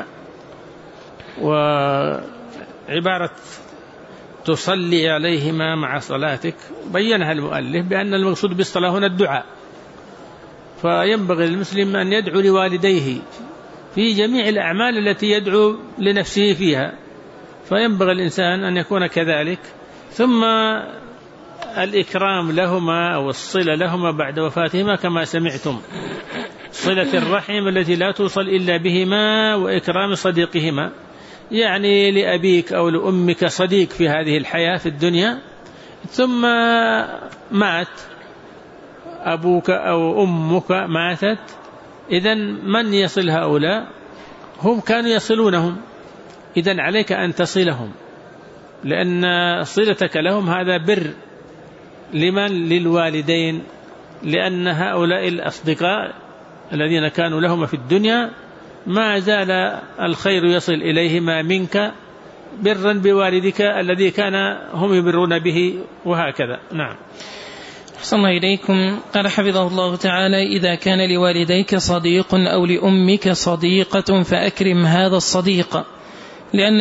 وعبارة تصلي عليهما مع صلاتك بيّنها المؤلف بأن المقصود بالصلاة هنا الدعاء، فينبغي للمسلم أن يدعو لوالديه في جميع الأعمال التي يدعو لنفسه فيها، فينبغي الإنسان أن يكون كذلك. ثم الإكرام لهما أو الصلة لهما بعد وفاتهما كما سمعتم، صلة الرحم التي لا توصل إلا بهما، وإكرام صديقهما، يعني لأبيك أو لأمك صديق في هذه الحياة في الدنيا، ثم مات أبوك أو أمك ماتت، إذن من يصل هؤلاء؟ هم كانوا يصلونهم، إذن عليك أن تصلهم، لأن صلتك لهم هذا بر. لمن؟ للوالدين، لأن هؤلاء الأصدقاء الذين كانوا لهم في الدنيا ما زال الخير يصل إليهما منك برا بوالدك الذي كان هم يبرون به، وهكذا. نعم. أحسن الله إليكم. قال حفظه الله تعالى: إذا كان لوالديك صديق أو لأمك صديقة فأكرم هذا الصديق، لأن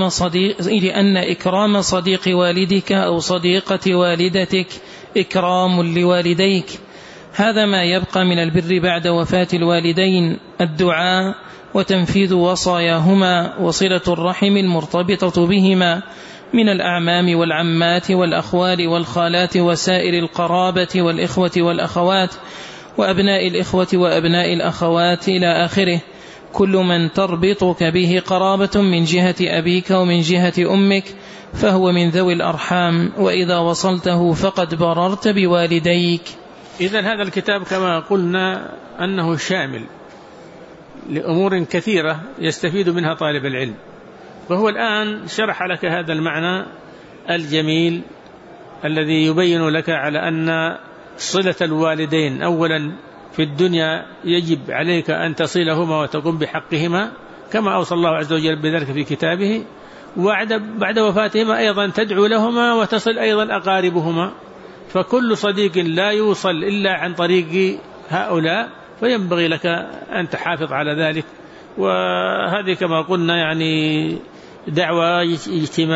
إكرام صديق والدك أو صديقة والدتك إكرام لوالديك. هذا ما يبقى من البر بعد وفاة الوالدين: الدعاء وتنفيذ وصاياهما، وصلة الرحم المرتبطة بهما من الأعمام والعمات والأخوال والخالات وسائر القرابة والإخوة والأخوات وأبناء الإخوة وأبناء الأخوات إلى آخره. كل من تربطك به قرابة من جهة أبيك ومن جهة أمك فهو من ذوي الأرحام، وإذا وصلته فقد بررت بوالديك. إذن هذا الكتاب كما قلنا أنه شامل لأمور كثيرة يستفيد منها طالب العلم، وهو الآن شرح لك هذا المعنى الجميل الذي يبين لك على أن صلة الوالدين أولا في الدنيا يجب عليك أن تصلهما وتقوم بحقهما كما أوصى الله عز وجل بذلك في كتابه، وبعد وفاتهما أيضا تدعو لهما وتصل أيضا أقاربهما، فكل صديق لا يوصل إلا عن طريق هؤلاء، فينبغي لك أن تحافظ على ذلك. وهذه كما قلنا يعني دعوة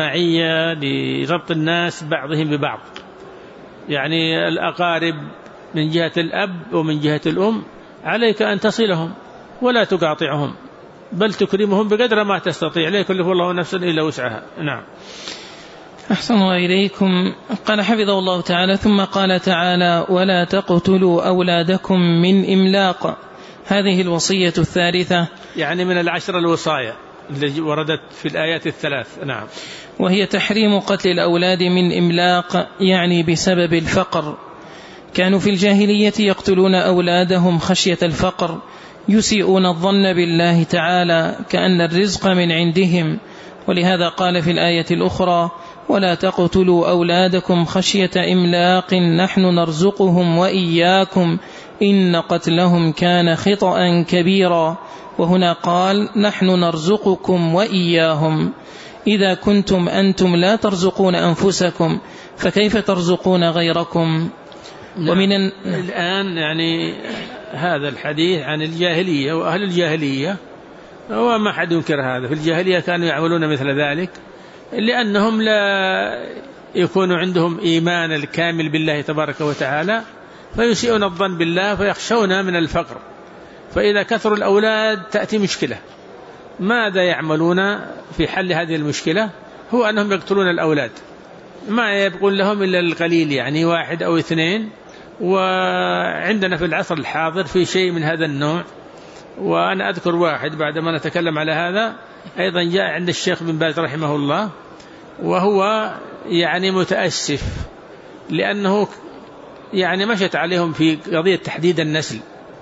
اجتماعية لربط الناس بعضهم ببعض، يعني الأقارب من جهة الأب ومن جهة الأم عليك أن تصلهم ولا تقاطعهم، بل تكرمهم بقدر ما تستطيع، لا يكلف الله نفسا إلا وسعها. نعم. أحسن الله إليكم. قال حفظه الله تعالى: ثم قال تعالى: ولا تقتلوا أولادكم من إملاق. هذه الوصية الثالثة، يعني من 10 الوصايا التي وردت في الآيات الثلاث. نعم. وهي تحريم قتل الأولاد من إملاق، يعني بسبب الفقر. كانوا في الجاهلية يقتلون أولادهم خشية الفقر، يسيئون الظن بالله تعالى كأن الرزق من عندهم، ولهذا قال في الآية الأخرى: ولا تقتلوا أولادكم خشية إملاق نحن نرزقهم وإياكم إن قتلهم كان خطأ كبيرا. وهنا قال: نحن نرزقكم وإياهم. إذا كنتم أنتم لا ترزقون أنفسكم فكيف ترزقون غيركم؟ ومن الآن يعني هذا الحديث عن الجاهلية وأهل الجاهلية، وما حد ينكر هذا. في الجاهلية كانوا يعملون مثل ذلك لأنهم لا يكون عندهم إيمان الكامل بالله تبارك وتعالى، فيسيئون الظن بالله فيخشون من الفقر، فإذا كثروا الأولاد تأتي مشكلة. ماذا يعملون في حل هذه المشكلة؟ هو أنهم يقتلون الأولاد، ما يبقون لهم إلا القليل، يعني 1 أو 2. وعندنا في العصر الحاضر في شيء من هذا النوع. وأنا أذكر واحد بعدما نتكلم على هذا أيضا جاء عند الشيخ بن باز رحمه الله، وهو يعني متأسف لأنه يعني مشت عليهم في قضية تحديد النسل،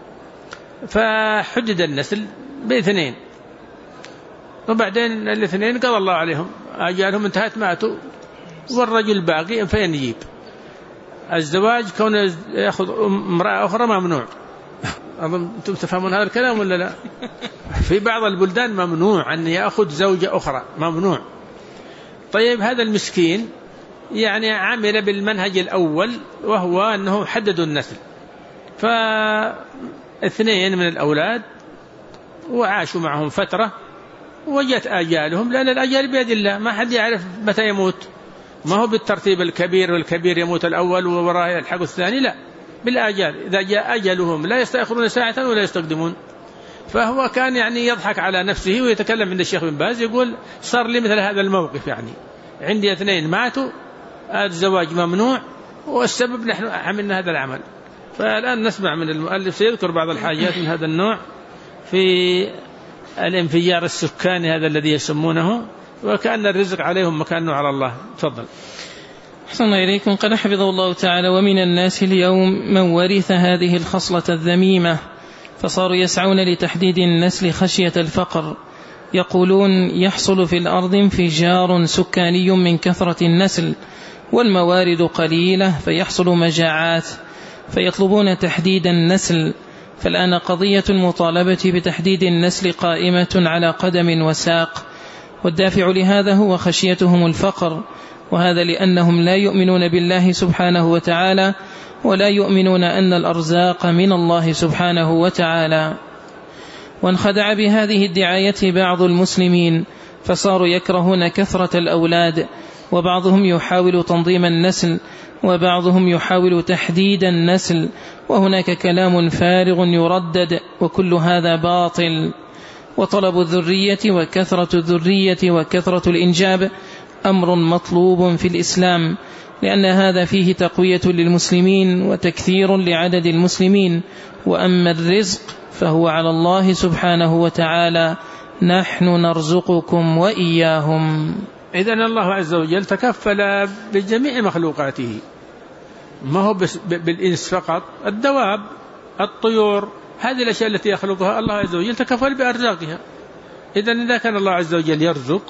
فحدد النسل ب2، وبعدين 2 قضى الله عليهم، أجالهم انتهت ماتوا، والرجل باقي فين يجيب؟ الزواج كون يأخذ امرأة أخرى ممنوع. أنتم تفهمون هذا الكلام ولا لا؟ في بعض البلدان ممنوع أن يأخذ زوجة أخرى، ممنوع. طيب هذا المسكين يعني عمل بالمنهج الأول، وهو أنه حددوا النسل، 2 من الأولاد وعاشوا معهم فترة، وجت آجالهم، لأن الأجال بيد الله، ما حد يعرف متى يموت، ما هو بالترتيب الكبير، والكبير يموت الأول ووراه يلحق الثاني، لا، بالآجال. إذا جاء أجلهم لا يستأخرون ساعة ولا يستقدمون. فهو كان يعني يضحك على نفسه ويتكلم عند الشيخ بن باز، يقول: صار لي مثل هذا الموقف، يعني عندي 2 ماتوا، الزواج ممنوع، والسبب نحن عملنا هذا العمل. فالآن نسمع من المؤلف سيذكر بعض الحاجات من هذا النوع في الانفجار السكاني هذا الذي يسمونه، وكأن الرزق عليهم مكانه على الله. تفضل. أحسن الله إليكم. قد حفظه الله تعالى: ومن الناس اليوم من ورث هذه الخصلة الذميمة، فصاروا يسعون لتحديد النسل خشية الفقر، يقولون يحصل في الأرض انفجار سكاني من كثرة النسل، والموارد قليلة فيحصل مجاعات، فيطلبون تحديد النسل. فالآن قضية المطالبة بتحديد النسل قائمة على قدم وساق، والدافع لهذا هو خشيتهم الفقر، وهذا لأنهم لا يؤمنون بالله سبحانه وتعالى، ولا يؤمنون أن الأرزاق من الله سبحانه وتعالى. وانخدع بهذه الدعاية بعض المسلمين، فصاروا يكرهون كثرة الأولاد، وبعضهم يحاول تنظيم النسل، وبعضهم يحاول تحديد النسل، وهناك كلام فارغ يردد، وكل هذا باطل. وطلب الذرية وكثرة الذرية وكثرة الإنجاب أمر مطلوب في الإسلام، لأن هذا فيه تقوية للمسلمين وتكثير لعدد المسلمين. وأما الرزق فهو على الله سبحانه وتعالى، نحن نرزقكم وإياهم. إذن الله عز وجل تكفل بجميع مخلوقاته، ما هو بالإنس فقط، الدواب، الطيور، هذه الأشياء التي يخلقها الله عز وجل تكفل بأرزاقها. إذن إذا كان الله عز وجل يرزق،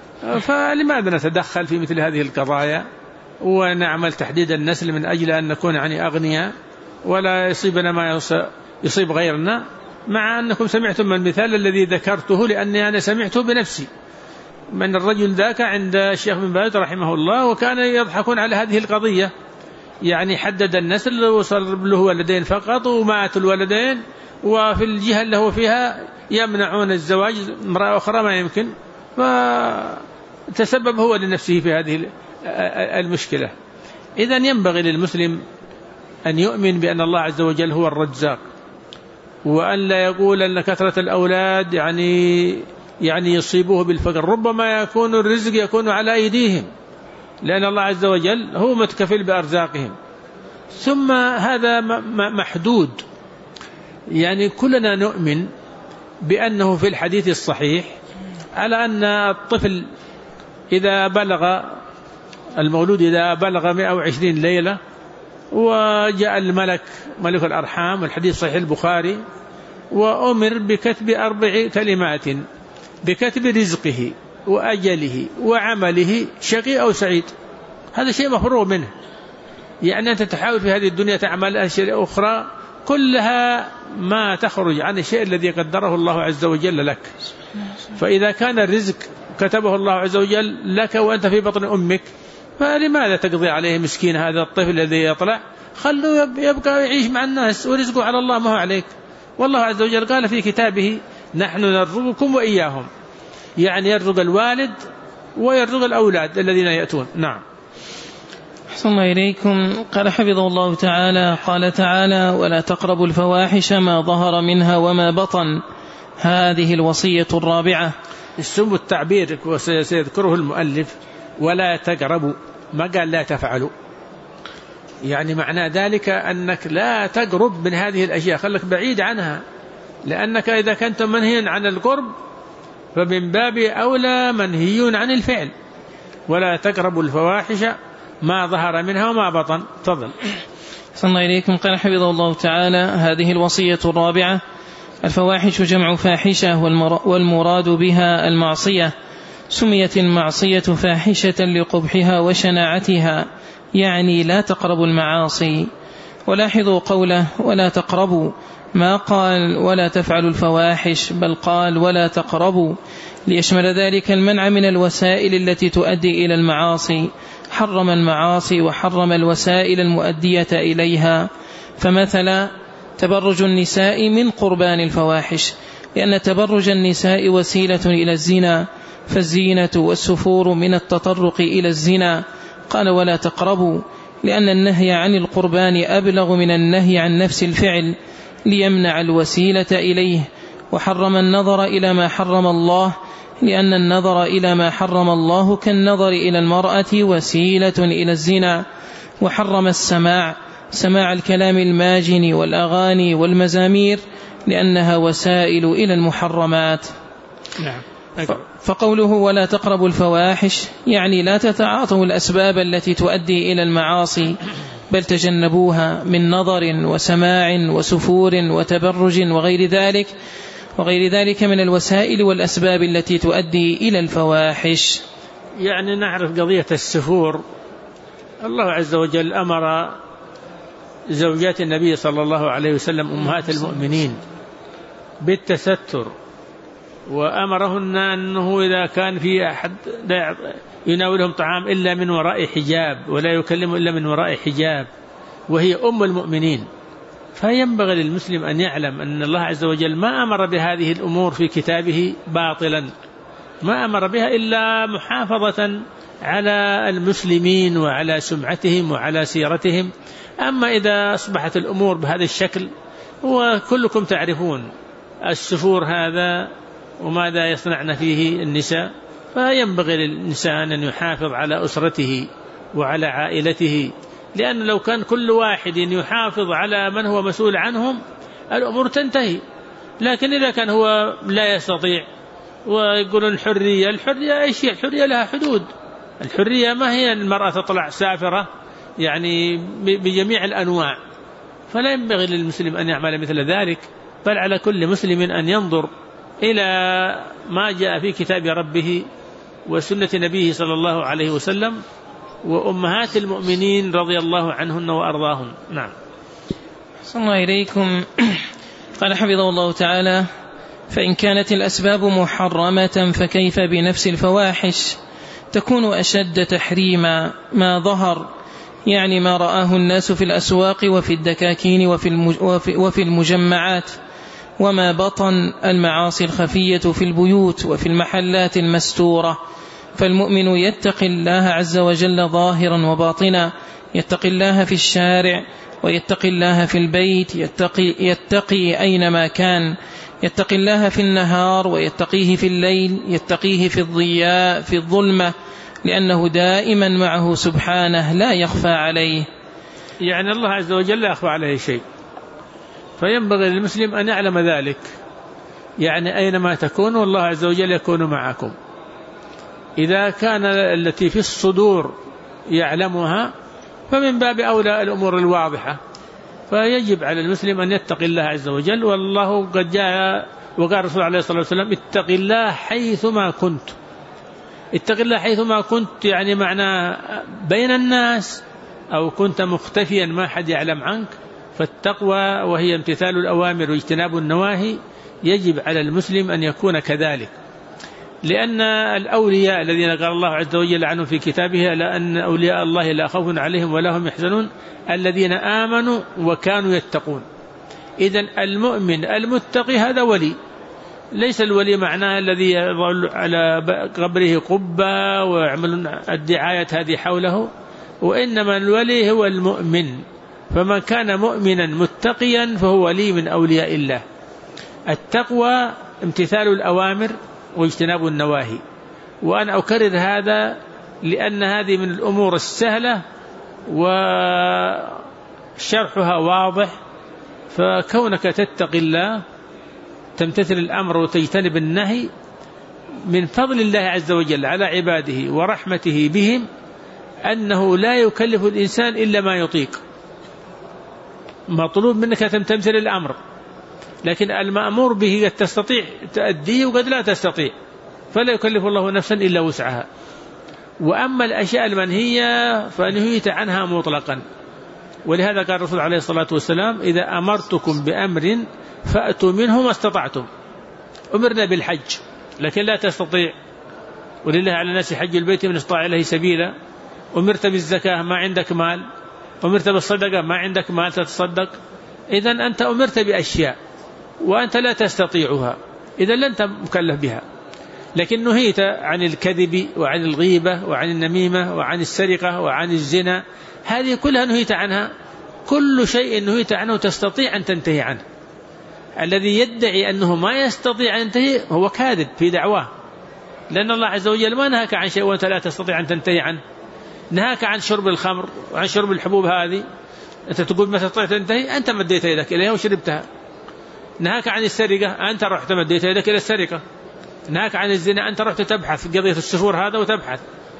فلماذا نتدخل في مثل هذه القضايا ونعمل تحديد النسل من أجل أن نكون يعني أغنياء ولا يصيبنا ما يصيب غيرنا؟ مع أنكم سمعتم المثال الذي ذكرته، لأني أنا سمعته بنفسي من الرجل ذاك عند الشيخ بن باز رحمه الله، وكان يضحكون على هذه القضية، يعني حدد النسل وصار له ولدين فقط ومات الولدين، وفي الجهة اللي هو فيها يمنعون الزواج امرأة أخرى ما يمكن، فتسبب هو لنفسه في هذه المشكلة. إذن ينبغي للمسلم أن يؤمن بأن الله عز وجل هو الرزاق، وأن لا يقول أن كثرة الأولاد يعني يصيبوه بالفقر، ربما يكون الرزق يكون على أيديهم، لأن الله عز وجل هو متكفل بأرزاقهم. ثم هذا محدود، يعني كلنا نؤمن بأنه في الحديث الصحيح على أن الطفل إذا بلغ المولود إذا بلغ 120 ليلة وجاء الملك ملك الأرحام، والحديث صحيح البخاري، وأمر بكتب 4 كلمات بكتب رزقه وأجله وعمله شقي أو سعيد. هذا شيء مفروغ منه، يعني أنت تحاول في هذه الدنيا تعمل أشياء أخرى كلها ما تخرج عن الشيء الذي قدره الله عز وجل لك. فإذا كان الرزق كتبه الله عز وجل لك وأنت في بطن أمك، فلماذا تقضي عليه مسكين هذا الطفل الذي يطلع؟ خلوا يبقى يعيش مع الناس، ورزقه على الله ما هو عليك. والله عز وجل قال في كتابه نحن نرزقكم وإياهم، يعني يرزق الوالد ويرزق الأولاد الذين يأتون. نعم. أحسن الله إليكم. قال حفظه الله تعالى: قال تعالى: ولا تقربوا الفواحش ما ظهر منها وما بطن. هذه الوصية الرابعة. السم التعبير وسيذكره المؤلف ولا تقربوا، ما قال لا تفعلوا، يعني معنى ذلك أنك لا تقرب من هذه الأشياء، خلك بعيد عنها، لأنك إذا كنت منهي عن القرب فمن باب أولى منهي عن الفعل. ولا تقربوا الفواحش ما ظهر منها وما بطن. تفضل. صلى الله إليكم. قال حفظه الله تعالى: هذه الوصية الرابعة. الفواحش جمع فاحشة، والمراد بها المعصية. سميت المعصية فاحشة لقبحها وشناعتها، يعني لا تقربوا المعاصي. ولاحظوا قوله ولا تقربوا، ما قال ولا تفعلوا الفواحش، بل قال ولا تقربوا، ليشمل ذلك المنع من الوسائل التي تؤدي إلى المعاصي. حرم المعاصي وحرم الوسائل المؤدية إليها. فمثلا تبرج النساء من قربان الفواحش، لأن تبرج النساء وسيلة إلى الزنا، فالزينة والسفور من التطرق إلى الزنا. قال ولا تقربوا، لأن النهي عن القربان أبلغ من النهي عن نفس الفعل، ليمنع الوسيلة إليه. وحرم النظر إلى ما حرم الله، لأن النظر إلى ما حرم الله كالنظر إلى المرأة وسيلة إلى الزنا. وحرم سماع الكلام الماجن والأغاني والمزامير، لأنها وسائل إلى المحرمات. نعم. فقوله ولا تقربوا الفواحش يعني لا تتعاطوا الأسباب التي تؤدي إلى المعاصي، بل تجنبوها من نظر وسماع وسفور وتبرج وغير ذلك من الوسائل والأسباب التي تؤدي إلى الفواحش. يعني نعرف قضية السفور. الله عز وجل أمر زوجات النبي صلى الله عليه وسلم أمهات المؤمنين بالتستر، وأمرهن أنه إذا كان في أحد لا يناولهم طعام إلا من وراء حجاب، ولا يكلم إلا من وراء حجاب، وهي أم المؤمنين. فينبغي للمسلم أن يعلم أن الله عز وجل ما أمر بهذه الأمور في كتابه باطلا، ما أمر بها إلا محافظة على المسلمين وعلى سمعتهم وعلى سيرتهم. أما إذا أصبحت الأمور بهذا الشكل، وكلكم تعرفون السفور هذا وماذا يصنعن فيه النساء، فينبغي للإنسان أن يحافظ على أسرته وعلى عائلته، لأن لو كان كل واحد يحافظ على من هو مسؤول عنهم الأمور تنتهي. لكن إذا كان هو لا يستطيع ويقولون الحرية إيش؟ الحرية لها حدود. الحرية ما هي المرأة تطلع سافرة يعني بجميع الأنواع، فلا ينبغي للمسلم أن يعمل مثل ذلك، بل على كل مسلم أن ينظر إلى ما جاء في كتاب ربه وسنة نبيه صلى الله عليه وسلم وأمهات المؤمنين رضي الله عنهن وأرضاهن. نعم. صلى الله إليكم. قال حفظه الله تعالى: فإن كانت الأسباب محرمة فكيف بنفس الفواحش؟ تكون أشد تحريما ما ظهر، يعني ما رآه الناس في الأسواق وفي الدكاكين وفي المجمعات، وما بطن المعاصي الخفية في البيوت وفي المحلات المستورة. فالمؤمن يتقي الله عز وجل ظاهرا وباطنا، يتقي الله في الشارع ويتقي الله في البيت يتقي أينما كان، يتقي الله في النهار ويتقيه في الليل، يتقيه في الضياء في الظلمة، لأنه دائما معه سبحانه لا يخفى عليه. يعني الله عز وجل لا يخفى عليه شيء، فينبغي للمسلم أن يعلم ذلك، يعني أينما تكون والله عز وجل يكون معكم. إذا كان التي في الصدور يعلمها فمن باب أولى الأمور الواضحة، فيجب على المسلم أن يتقي الله عز وجل. والله قد جاء وقال الرسول عليه الصلاة والسلام اتق الله حيثما كنت. اتق الله حيثما كنت يعني معناه بين الناس أو كنت مختفيا ما حد يعلم عنك. فالتقوى وهي امتثال الأوامر واجتناب النواهي يجب على المسلم أن يكون كذلك، لأن الأولياء الذين قال الله عز وجل عنهم في كتابه لأن أولياء الله لا خوف عليهم ولا هم يحزنون الذين آمنوا وكانوا يتقون. إذن المؤمن المتقي هذا ولي، ليس الولي معناه الذي يضع على قبره قبة ويعملون الدعاية هذه حوله، وإنما الولي هو المؤمن. فمن كان مؤمنا متقيا فهو ولي من أولياء الله. التقوى امتثال الأوامر واجتناب النواهي. وأنا أكرر هذا لأن هذه من الأمور السهلة وشرحها واضح. فكونك تتقي الله تمتثل الأمر وتجتنب النهي من فضل الله عز وجل على عباده ورحمته بهم، أنه لا يكلف الإنسان إلا ما يطيق. مطلوب منك تمتثل الأمر، لكن المأمور به قد تستطيع تؤديه وقد لا تستطيع، فلا يكلف الله نفسا إلا وسعها. وأما الأشياء المنهية فنهيت عنها مطلقا. ولهذا قال الرسول عليه الصلاة والسلام إذا أمرتكم بأمر فأتوا منه ما استطعتم. أمرنا بالحج لكن لا تستطيع، ولله على الناس حج البيت من استطاع إليه سبيلا. أمرت بالزكاة ما عندك مال، أمرت بالصدقة ما عندك مال تتصدق. إذن أنت أمرت بأشياء وأنت لا تستطيعها، إذن لن مكلف بها. لكن نهيت عن الكذب وعن الغيبة وعن النميمة وعن السرقة وعن الزنا، هذه كلها نهيت عنها. كل شيء نهيت عنه تستطيع أن تنتهي عنه. الذي يدعي أنه ما يستطيع أن ينتهي هو كاذب في دعواه، لأن الله عز وجل ما نهاك عن شيء وأنت لا تستطيع أن تنتهي عنه. نهاك عن شرب الخمر وعن شرب الحبوب هذه، أنت تقول ما تستطيع تنتهي، أنت مديت يدك إليها وشربتها. نهاك عن السرقة، أنت رحت مديت يدك إلى السرقة. نهاك عن الزنا، أنت رحت تبحث قضية السفور هذا وتبحث.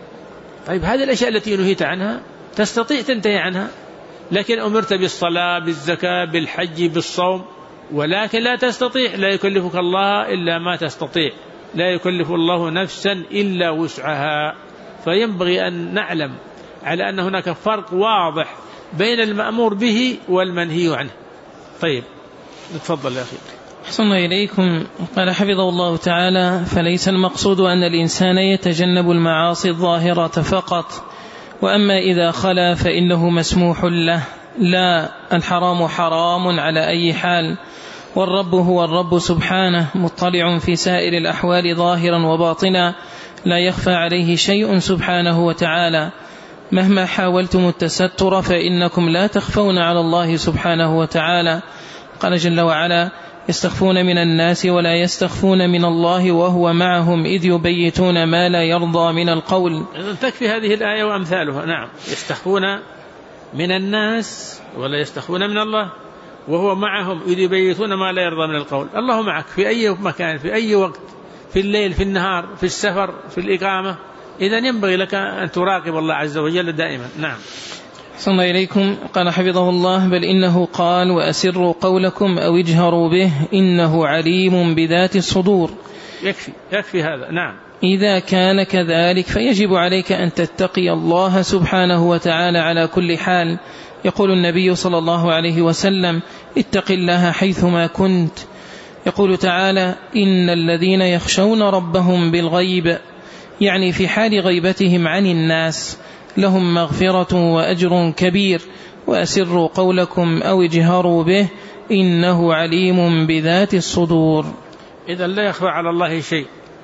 طيب هذه الأشياء التي نهيت عنها تستطيع تنتهي عنها. لكن أمرت بالصلاة بالزكاة بالحج بالصوم، ولكن لا تستطيع، لا يكلفك الله إلا ما تستطيع، لا يكلف الله نفسا إلا وسعها. فينبغي أن نعلم على أن هناك فرق واضح بين المأمور به والمنهي عنه. طيب تفضل يا أخي. أحسن إليكم. قال حفظه الله تعالى: فليس المقصود أن الإنسان يتجنب المعاصي الظاهرة فقط، وأما إذا خلا فإنه مسموح له، لا، الحرام حرام على أي حال، والرب هو الرب سبحانه مطلع في سائر الأحوال ظاهرا وباطنا، لا يخفى عليه شيء سبحانه وتعالى. مهما حاولتم التستر فإنكم لا تخفون على الله سبحانه وتعالى. قال جل وعلا: يستخفون من الناس ولا يستخفون من الله وهو معهم إذ يبيتون ما لا يرضى من القول. تكفي هذه الآية وأمثالها. نعم، يستخفون من الناس ولا يستخفون من الله وهو معهم إذ يبيتون ما لا يرضى من القول. الله معك في أي مكان في أي وقت، في الليل في النهار في السفر في الإقامة. إذن ينبغي لك أن تراقب الله عز وجل دائما. نعم. صلى الله إليكم. قال حفظه الله: بل إنه قال: وأسروا قولكم أو اجهروا به إنه عليم بذات الصدور. يكفي هذا. نعم. إذا كان كذلك فيجب عليك أن تتقي الله سبحانه وتعالى على كل حال. يقول النبي صلى الله عليه وسلم: اتق الله حيثما كنت. يقول تعالى: إن الذين يخشون ربهم بالغيب، يعني في حال غيبتهم عن الناس، لهم مغفرة وأجر كبير. وأسروا قولكم أو اجهروا به إنه عليم بذات الصدور. إذن لا يخفى على الله شيء،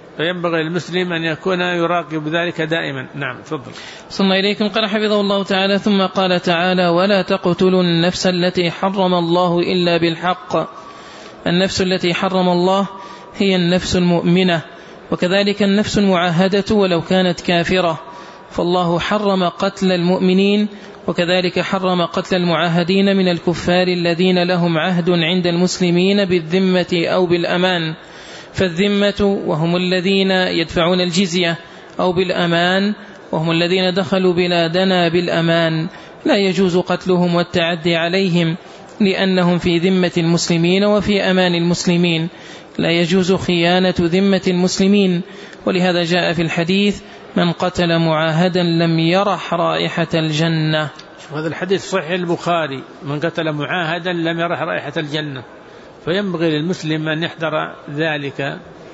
فينبغي للمسلم أن يكون يراقب ذلك دائما. نعم تفضل. صلى إليكم. قال حفظه الله تعالى: ثم قال تعالى: ولا تقتلوا النفس التي حرم الله إلا بالحق. النفس التي حرم الله هي النفس المؤمنة، وكذلك النفس المعاهدة ولو كانت كافرة، فالله حرم قتل المؤمنين، وكذلك حرم قتل المعاهدين من الكفار الذين لهم عهد عند المسلمين بالذمة أو بالأمان. فالذمة وهم الذين يدفعون الجزية، أو بالأمان وهم الذين دخلوا بلادنا بالأمان، لا يجوز قتلهم والتعدي عليهم، لأنهم في ذمة المسلمين وفي أمان المسلمين، لا يجوز خيانة ذمة المسلمين. ولهذا جاء في الحديث: من قتل معاهدا لم يرح رائحة الجنة. هذا الحديث صحيح البخاري: من قتل معاهدا لم يرح رائحة الجنة. فينبغي للمسلم أن يحذر ذلك.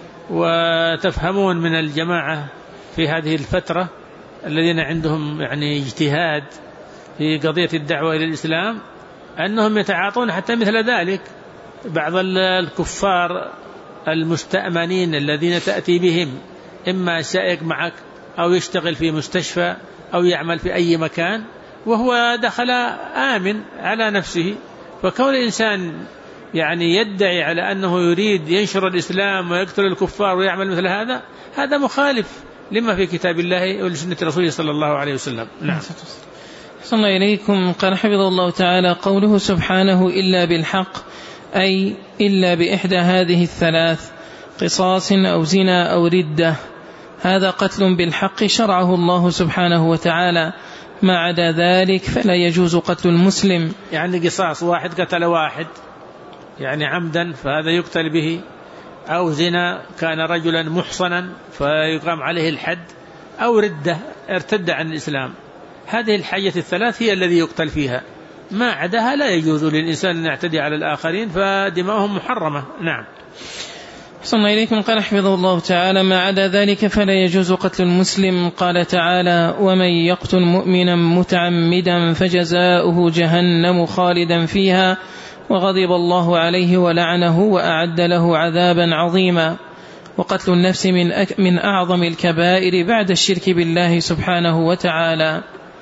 وتفهمون من الجماعة في هذه الفترة الذين عندهم يعني اجتهاد في قضية الدعوة إلى الإسلام أنهم يتعاطون حتى مثل ذلك. بعض الكفار المستأمنين الذين تأتي بهم، إما سائق معك أو يشتغل في مستشفى أو يعمل في أي مكان وهو دخل آمن على نفسه، فكون الإنسان يعني يدعي على أنه يريد ينشر الإسلام ويقتل الكفار ويعمل مثل هذا، هذا مخالف لما في كتاب الله ولسنة رسوله صلى الله عليه وسلم. نعم. صلى الله إليكم. قال حفظه الله تعالى: قوله سبحانه: إلا بالحق، أي إلا بإحدى هذه الثلاث: قصاص أو زنا أو ردة. هذا قتل بالحق شرعه الله سبحانه وتعالى، ما عدا ذلك فلا يجوز قتل المسلم. يعني قصاص، واحد قتل واحد يعني عمدا فهذا يقتل به، أو زنا كان رجلا محصنا فيقام عليه الحد، أو ردة ارتد عن الإسلام. هذه الحاجة الثلاث هي الذي يقتل فيها، ما عداها لا يجوز للإنسان أن يعتدي على الآخرين فدماؤهم محرمة. نعم. صلى الله إليكم. قال حفظه الله تعالى: ما عدا ذلك فلا يجوز قتل المسلم. قال تعالى: ومن يقتل مؤمنا متعمدا فجزاؤه جهنم خالدا فيها وغضب الله عليه ولعنه وأعد له عذابا عظيما. وقتل النفس من أعظم الكبائر بعد الشرك بالله سبحانه وتعالى.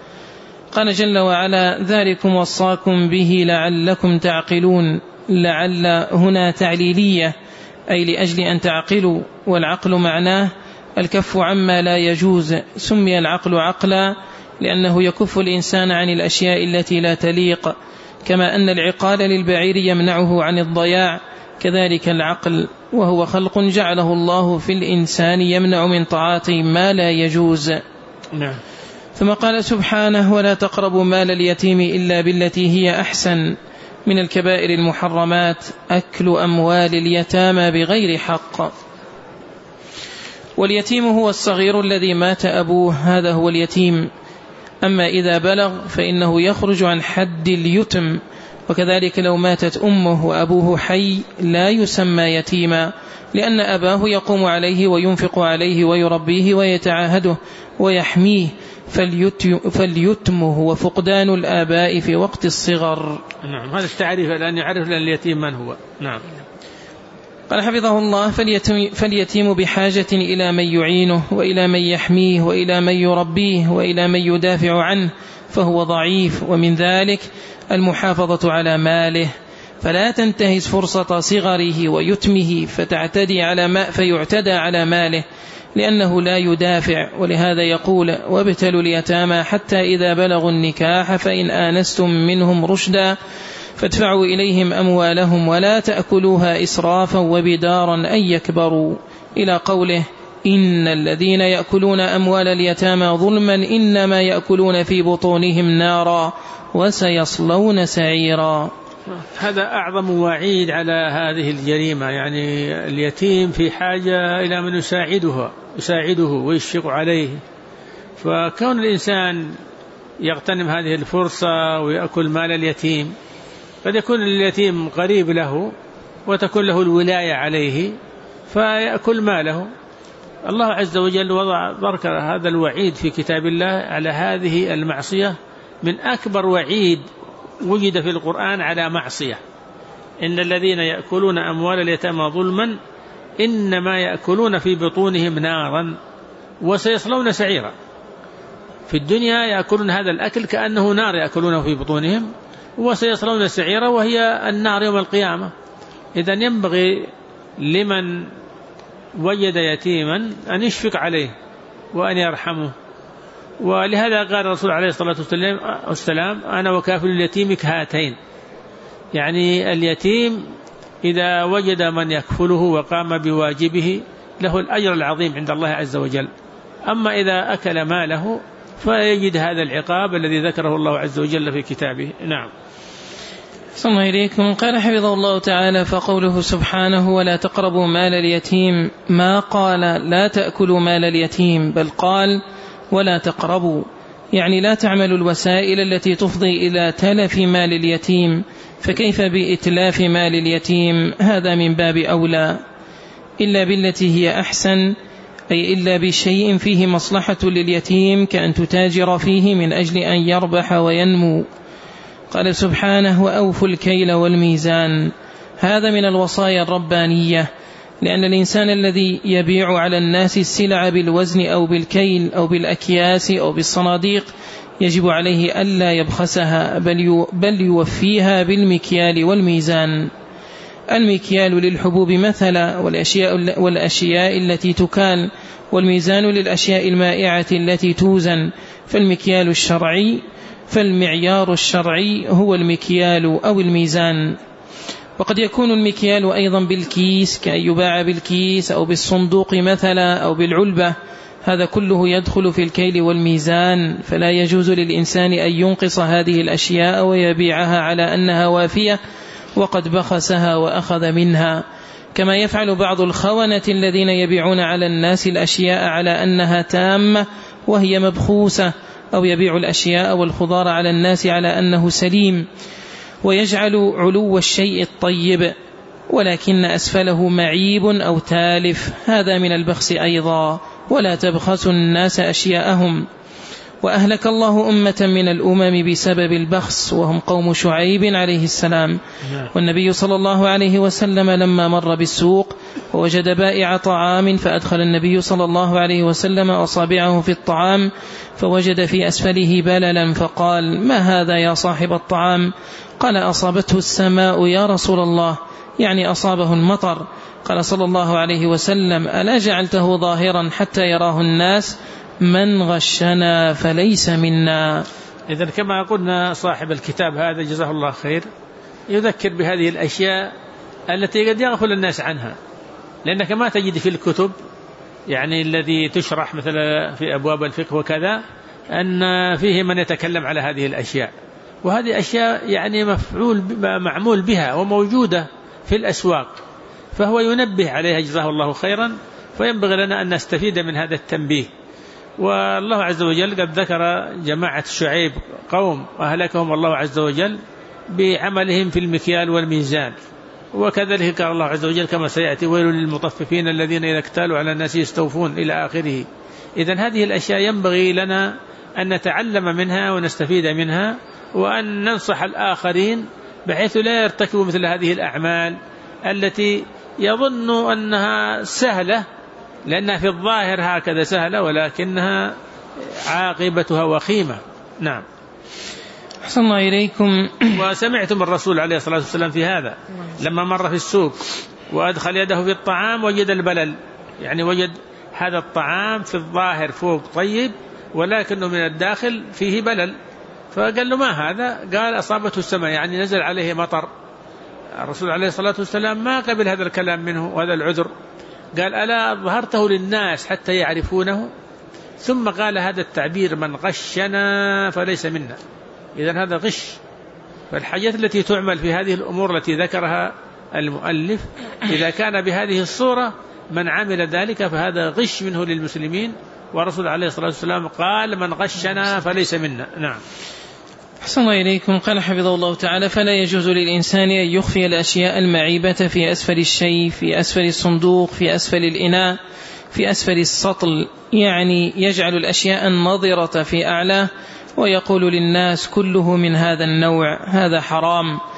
قال جل وعلا: ذلكم وصاكم به لعلكم تعقلون. لعل هنا تعليلية، أي لأجل أن تعقلوا، والعقل معناه الكف عما لا يجوز. سمي العقل عقلا لأنه يكف الإنسان عن الأشياء التي لا تليق، كما أن العقال للبعير يمنعه عن الضياع، كذلك العقل وهو خلق جعله الله في الإنسان يمنع من تعاطي ما لا يجوز. نعم. ثم قال سبحانه: ولا تقربوا مال اليتيم إلا بالتي هي أحسن. من الكبائر المحرمات أكل أموال اليتامى بغير حق. واليتيم هو الصغير الذي مات أبوه، هذا هو اليتيم. أما إذا بلغ فإنه يخرج عن حد اليتم. وكذلك لو ماتت أمه وأبوه حي لا يسمى يتيما، لأن أباه يقوم عليه وينفق عليه ويربيه ويتعاهده ويحميه. فاليتم هو فقدان الآباء في وقت الصغر. نعم. هذا التعريف الآن يعرف لنا اليتيم من هو. نعم. قال حفظه الله: فاليتيم بحاجة إلى من يعينه وإلى من يحميه وإلى من يربيه وإلى من يدافع عنه، فهو ضعيف. ومن ذلك المحافظة على ماله، فلا تنتهز فرصة صغره ويتمه فيعتدى على ماله، لأنه لا يدافع. ولهذا يقول: وابتلوا اليتامى حتى إذا بلغوا النكاح فإن آنستم منهم رشدا فادفعوا إليهم أموالهم ولا تأكلوها إسرافا وبدارا أن يكبروا، إلى قوله: إن الذين يأكلون أموال اليتامى ظلما إنما يأكلون في بطونهم نارا وسيصلون سعيرا. هذا أعظم وعيد على هذه الجريمة. يعني اليتيم في حاجة إلى من يساعده ويشفق عليه، فكون الإنسان يغتنم هذه الفرصة ويأكل مال اليتيم، قد يكون اليتيم قريب له وتكون له الولاية عليه فيأكل ماله. الله عز وجل ذكر هذا الوعيد في كتاب الله على هذه المعصية، من أكبر وعيد وجد في القرآن على معصية. إن الذين يأكلون أموال اليتامى ظلما إنما يأكلون في بطونهم نارا وسيصلون سعيرا. في الدنيا يأكلون هذا الأكل كأنه نار يأكلونه في بطونهم، وسيصلون سعيرا وهي النار يوم القيامة. إذن ينبغي لمن وجد يتيما أن يشفق عليه وأن يرحمه. ولهذا قال الرسول عليه الصلاة والسلام: أنا وكافل اليتيم كهاتين. يعني اليتيم إذا وجد من يكفله وقام بواجبه له الأجر العظيم عند الله عز وجل. أما إذا أكل ماله فيجد هذا العقاب الذي ذكره الله عز وجل في كتابه. نعم. صلى الله عليكم. قال حفظه الله تعالى: فقوله سبحانه: ولا تقربوا مال اليتيم، ما قال لا تأكلوا مال اليتيم، بل قال ولا تقربوا، يعني لا تعملوا الوسائل التي تفضي إلى تلف مال اليتيم، فكيف بإتلاف مال اليتيم؟ هذا من باب أولى، إلا بالتي هي أحسن، أي إلا بشيء فيه مصلحة لليتيم كأن تتاجر فيه من أجل أن يربح وينمو. قال سبحانه: وأوفوا الكيل والميزان. هذا من الوصايا الربانية، لأن الإنسان الذي يبيع على الناس السلع بالوزن أو بالكيل أو بالأكياس أو بالصناديق يجب عليه ألا يبخسها، بل يوفيها بالمكيال والميزان. المكيال للحبوب مثلا والأشياء التي تكال، والميزان للأشياء المائعة التي توزن. فالمعيار الشرعي هو المكيال أو الميزان. وقد يكون المكيال أيضا بالكيس، كأن يباع بالكيس أو بالصندوق مثلا أو بالعلبة، هذا كله يدخل في الكيل والميزان. فلا يجوز للإنسان أن ينقص هذه الأشياء ويبيعها على أنها وافية وقد بخسها وأخذ منها، كما يفعل بعض الخونة الذين يبيعون على الناس الأشياء على أنها تامة وهي مبخوسة، أو يبيع الأشياء والخضار على الناس على أنه سليم، ويجعل علو الشيء الطيب ولكن أسفله معيب أو تالف، هذا من البخس أيضا. ولا تبخسوا الناس أشياءهم. وأهلك الله أمة من الأمم بسبب البخس، وهم قوم شعيب عليه السلام. والنبي صلى الله عليه وسلم لما مر بالسوق ووجد بائع طعام، فأدخل النبي صلى الله عليه وسلم أصابعه في الطعام فوجد في أسفله بللا، فقال: ما هذا يا صاحب الطعام؟ قال: أصابته السماء يا رسول الله، يعني أصابه المطر. قال صلى الله عليه وسلم: ألا جعلته ظاهرا حتى يراه الناس؟ من غشنا فليس منا. إذن كما قلنا صاحب الكتاب هذا جزاه الله خير يذكر بهذه الأشياء التي قد يغفل الناس عنها، لأنك ما تجد في الكتب يعني الذي تشرح مثلا في أبواب الفقه وكذا أن فيه من يتكلم على هذه الأشياء، وهذه أشياء يعني معمول بها وموجودة في الأسواق، فهو ينبه عليها جزاه الله خيرا. فينبغي لنا أن نستفيد من هذا التنبيه. والله عز وجل قد ذكر جماعة شعيب قوم أهلكهم الله عز وجل بعملهم في المكيال والميزان، وكذلك قال الله عز وجل كما سيأتي: ويل للمطففين الذين إذا اكتالوا على الناس يستوفون، إلى آخره. إذن هذه الأشياء ينبغي لنا أن نتعلم منها ونستفيد منها، وأن ننصح الآخرين بحيث لا يرتكبوا مثل هذه الأعمال التي يظن أنها سهلة، لأنها في الظاهر هكذا سهلة ولكنها عاقبتها وخيمة. نعم. أحسن الله إليكم. وسمعتم الرسول عليه الصلاة والسلام في هذا لما مر في السوق وأدخل يده في الطعام وجد البلل، يعني وجد هذا الطعام في الظاهر فوق طيب ولكنه من الداخل فيه بلل، فقال له: ما هذا؟ قال: أصابته السماء، يعني نزل عليه مطر. الرسول عليه الصلاة والسلام ما قبل هذا الكلام منه وهذا العذر، قال: ألا ظهرته للناس حتى يعرفونه؟ ثم قال هذا التعبير: من غشنا فليس منا. إذن هذا غش. فالحاجات التي تعمل في هذه الأمور التي ذكرها المؤلف إذا كان بهذه الصورة من عمل ذلك فهذا غش منه للمسلمين، والرسول عليه الصلاة والسلام قال: من غشنا فليس منا. نعم. أحسن الله إليكم. قال حفظه الله تعالى: فلا يجوز للإنسان أن يخفي الأشياء المعيبة في أسفل الشيء، في أسفل الصندوق، في أسفل الإناء، في أسفل السطل، يعني يجعل الأشياء النظرة في أعلاه ويقول للناس: كله من هذا النوع، هذا حرام.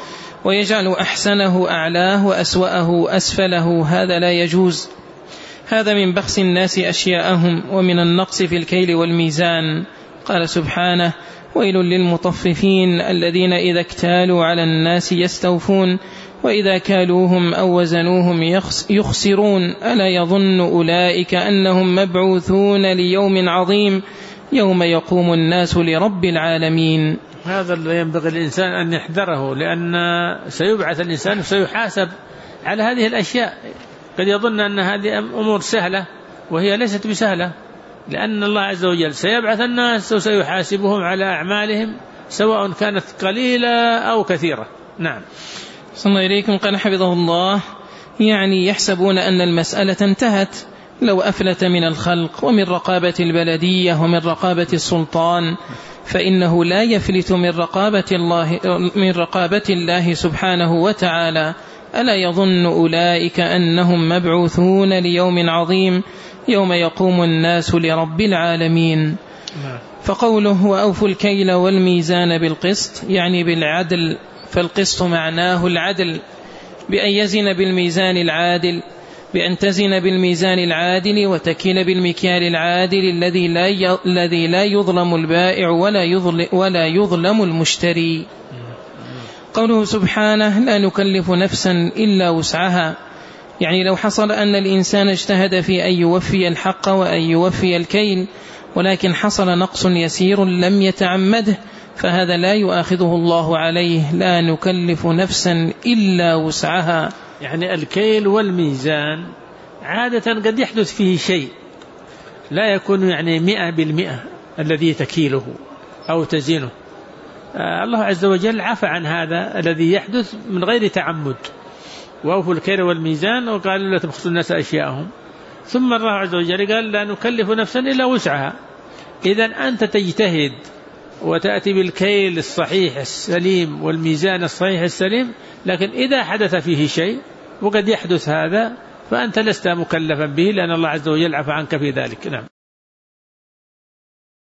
ويجعل أحسنه أعلاه وأسوأه أسفله، هذا لا يجوز. هذا من بخس الناس أشياءهم ومن النقص في الكيل والميزان. قال سبحانه: ويل للمطففين الذين إذا اكتالوا على الناس يستوفون وإذا كالوهم أو وزنوهم يخسرون ألا يظن أولئك أنهم مبعوثون ليوم عظيم يوم يقوم الناس لرب العالمين. هذا اللي ينبغي الإنسان أن يحذره، لأن سيبعث الإنسان وسيحاسب على هذه الأشياء. قد يظن أن هذه أمور سهلة وهي ليست بسهلة، لأن الله عز وجل سيبعث الناس وسيحاسبهم على أعمالهم سواء كانت قليلة أو كثيرة. نعم. صلى الله إليكم. قال حفظه الله: يعني يحسبون أن المسألة انتهت لو أفلت من الخلق ومن رقابة البلدية ومن رقابة السلطان، فإنه لا يفلت من رقابة الله سبحانه وتعالى. ألا يظن أولئك أنهم مبعوثون ليوم عظيم يوم يقوم الناس لرب العالمين. فقوله: وأوفوا الكيل والميزان بالقسط، يعني بالعدل، فالقسط معناه العدل، بأن يزن بالميزان العادل، بأن تزن بالميزان العادل وتكيل بالمكيال العادل الذي لا يظلم البائع ولا يظلم المشتري. قوله سبحانه: لا نكلف نفسا إلا وسعها، يعني لو حصل أن الإنسان اجتهد في أن يوفي الحق وأن يوفي الكيل ولكن حصل نقص يسير لم يتعمده فهذا لا يؤاخذه الله عليه. لا نكلف نفسا إلا وسعها. يعني الكيل والميزان عادة قد يحدث فيه شيء لا يكون يعني 100% الذي تكيله أو تزينه. الله عز وجل عفى عن هذا الذي يحدث من غير تعمد. وأوفوا الكيل والميزان، وقالوا لا تبخسوا الناس أشياءهم. ثم الله عز وجل قال: لا نكلف نفسا إلا وسعها. إذن أنت تجتهد وتأتي بالكيل الصحيح السليم والميزان الصحيح السليم، لكن إذا حدث فيه شيء وقد يحدث هذا فأنت لست مكلفا به، لأن الله عز وجل عفى عنك في ذلك. نعم.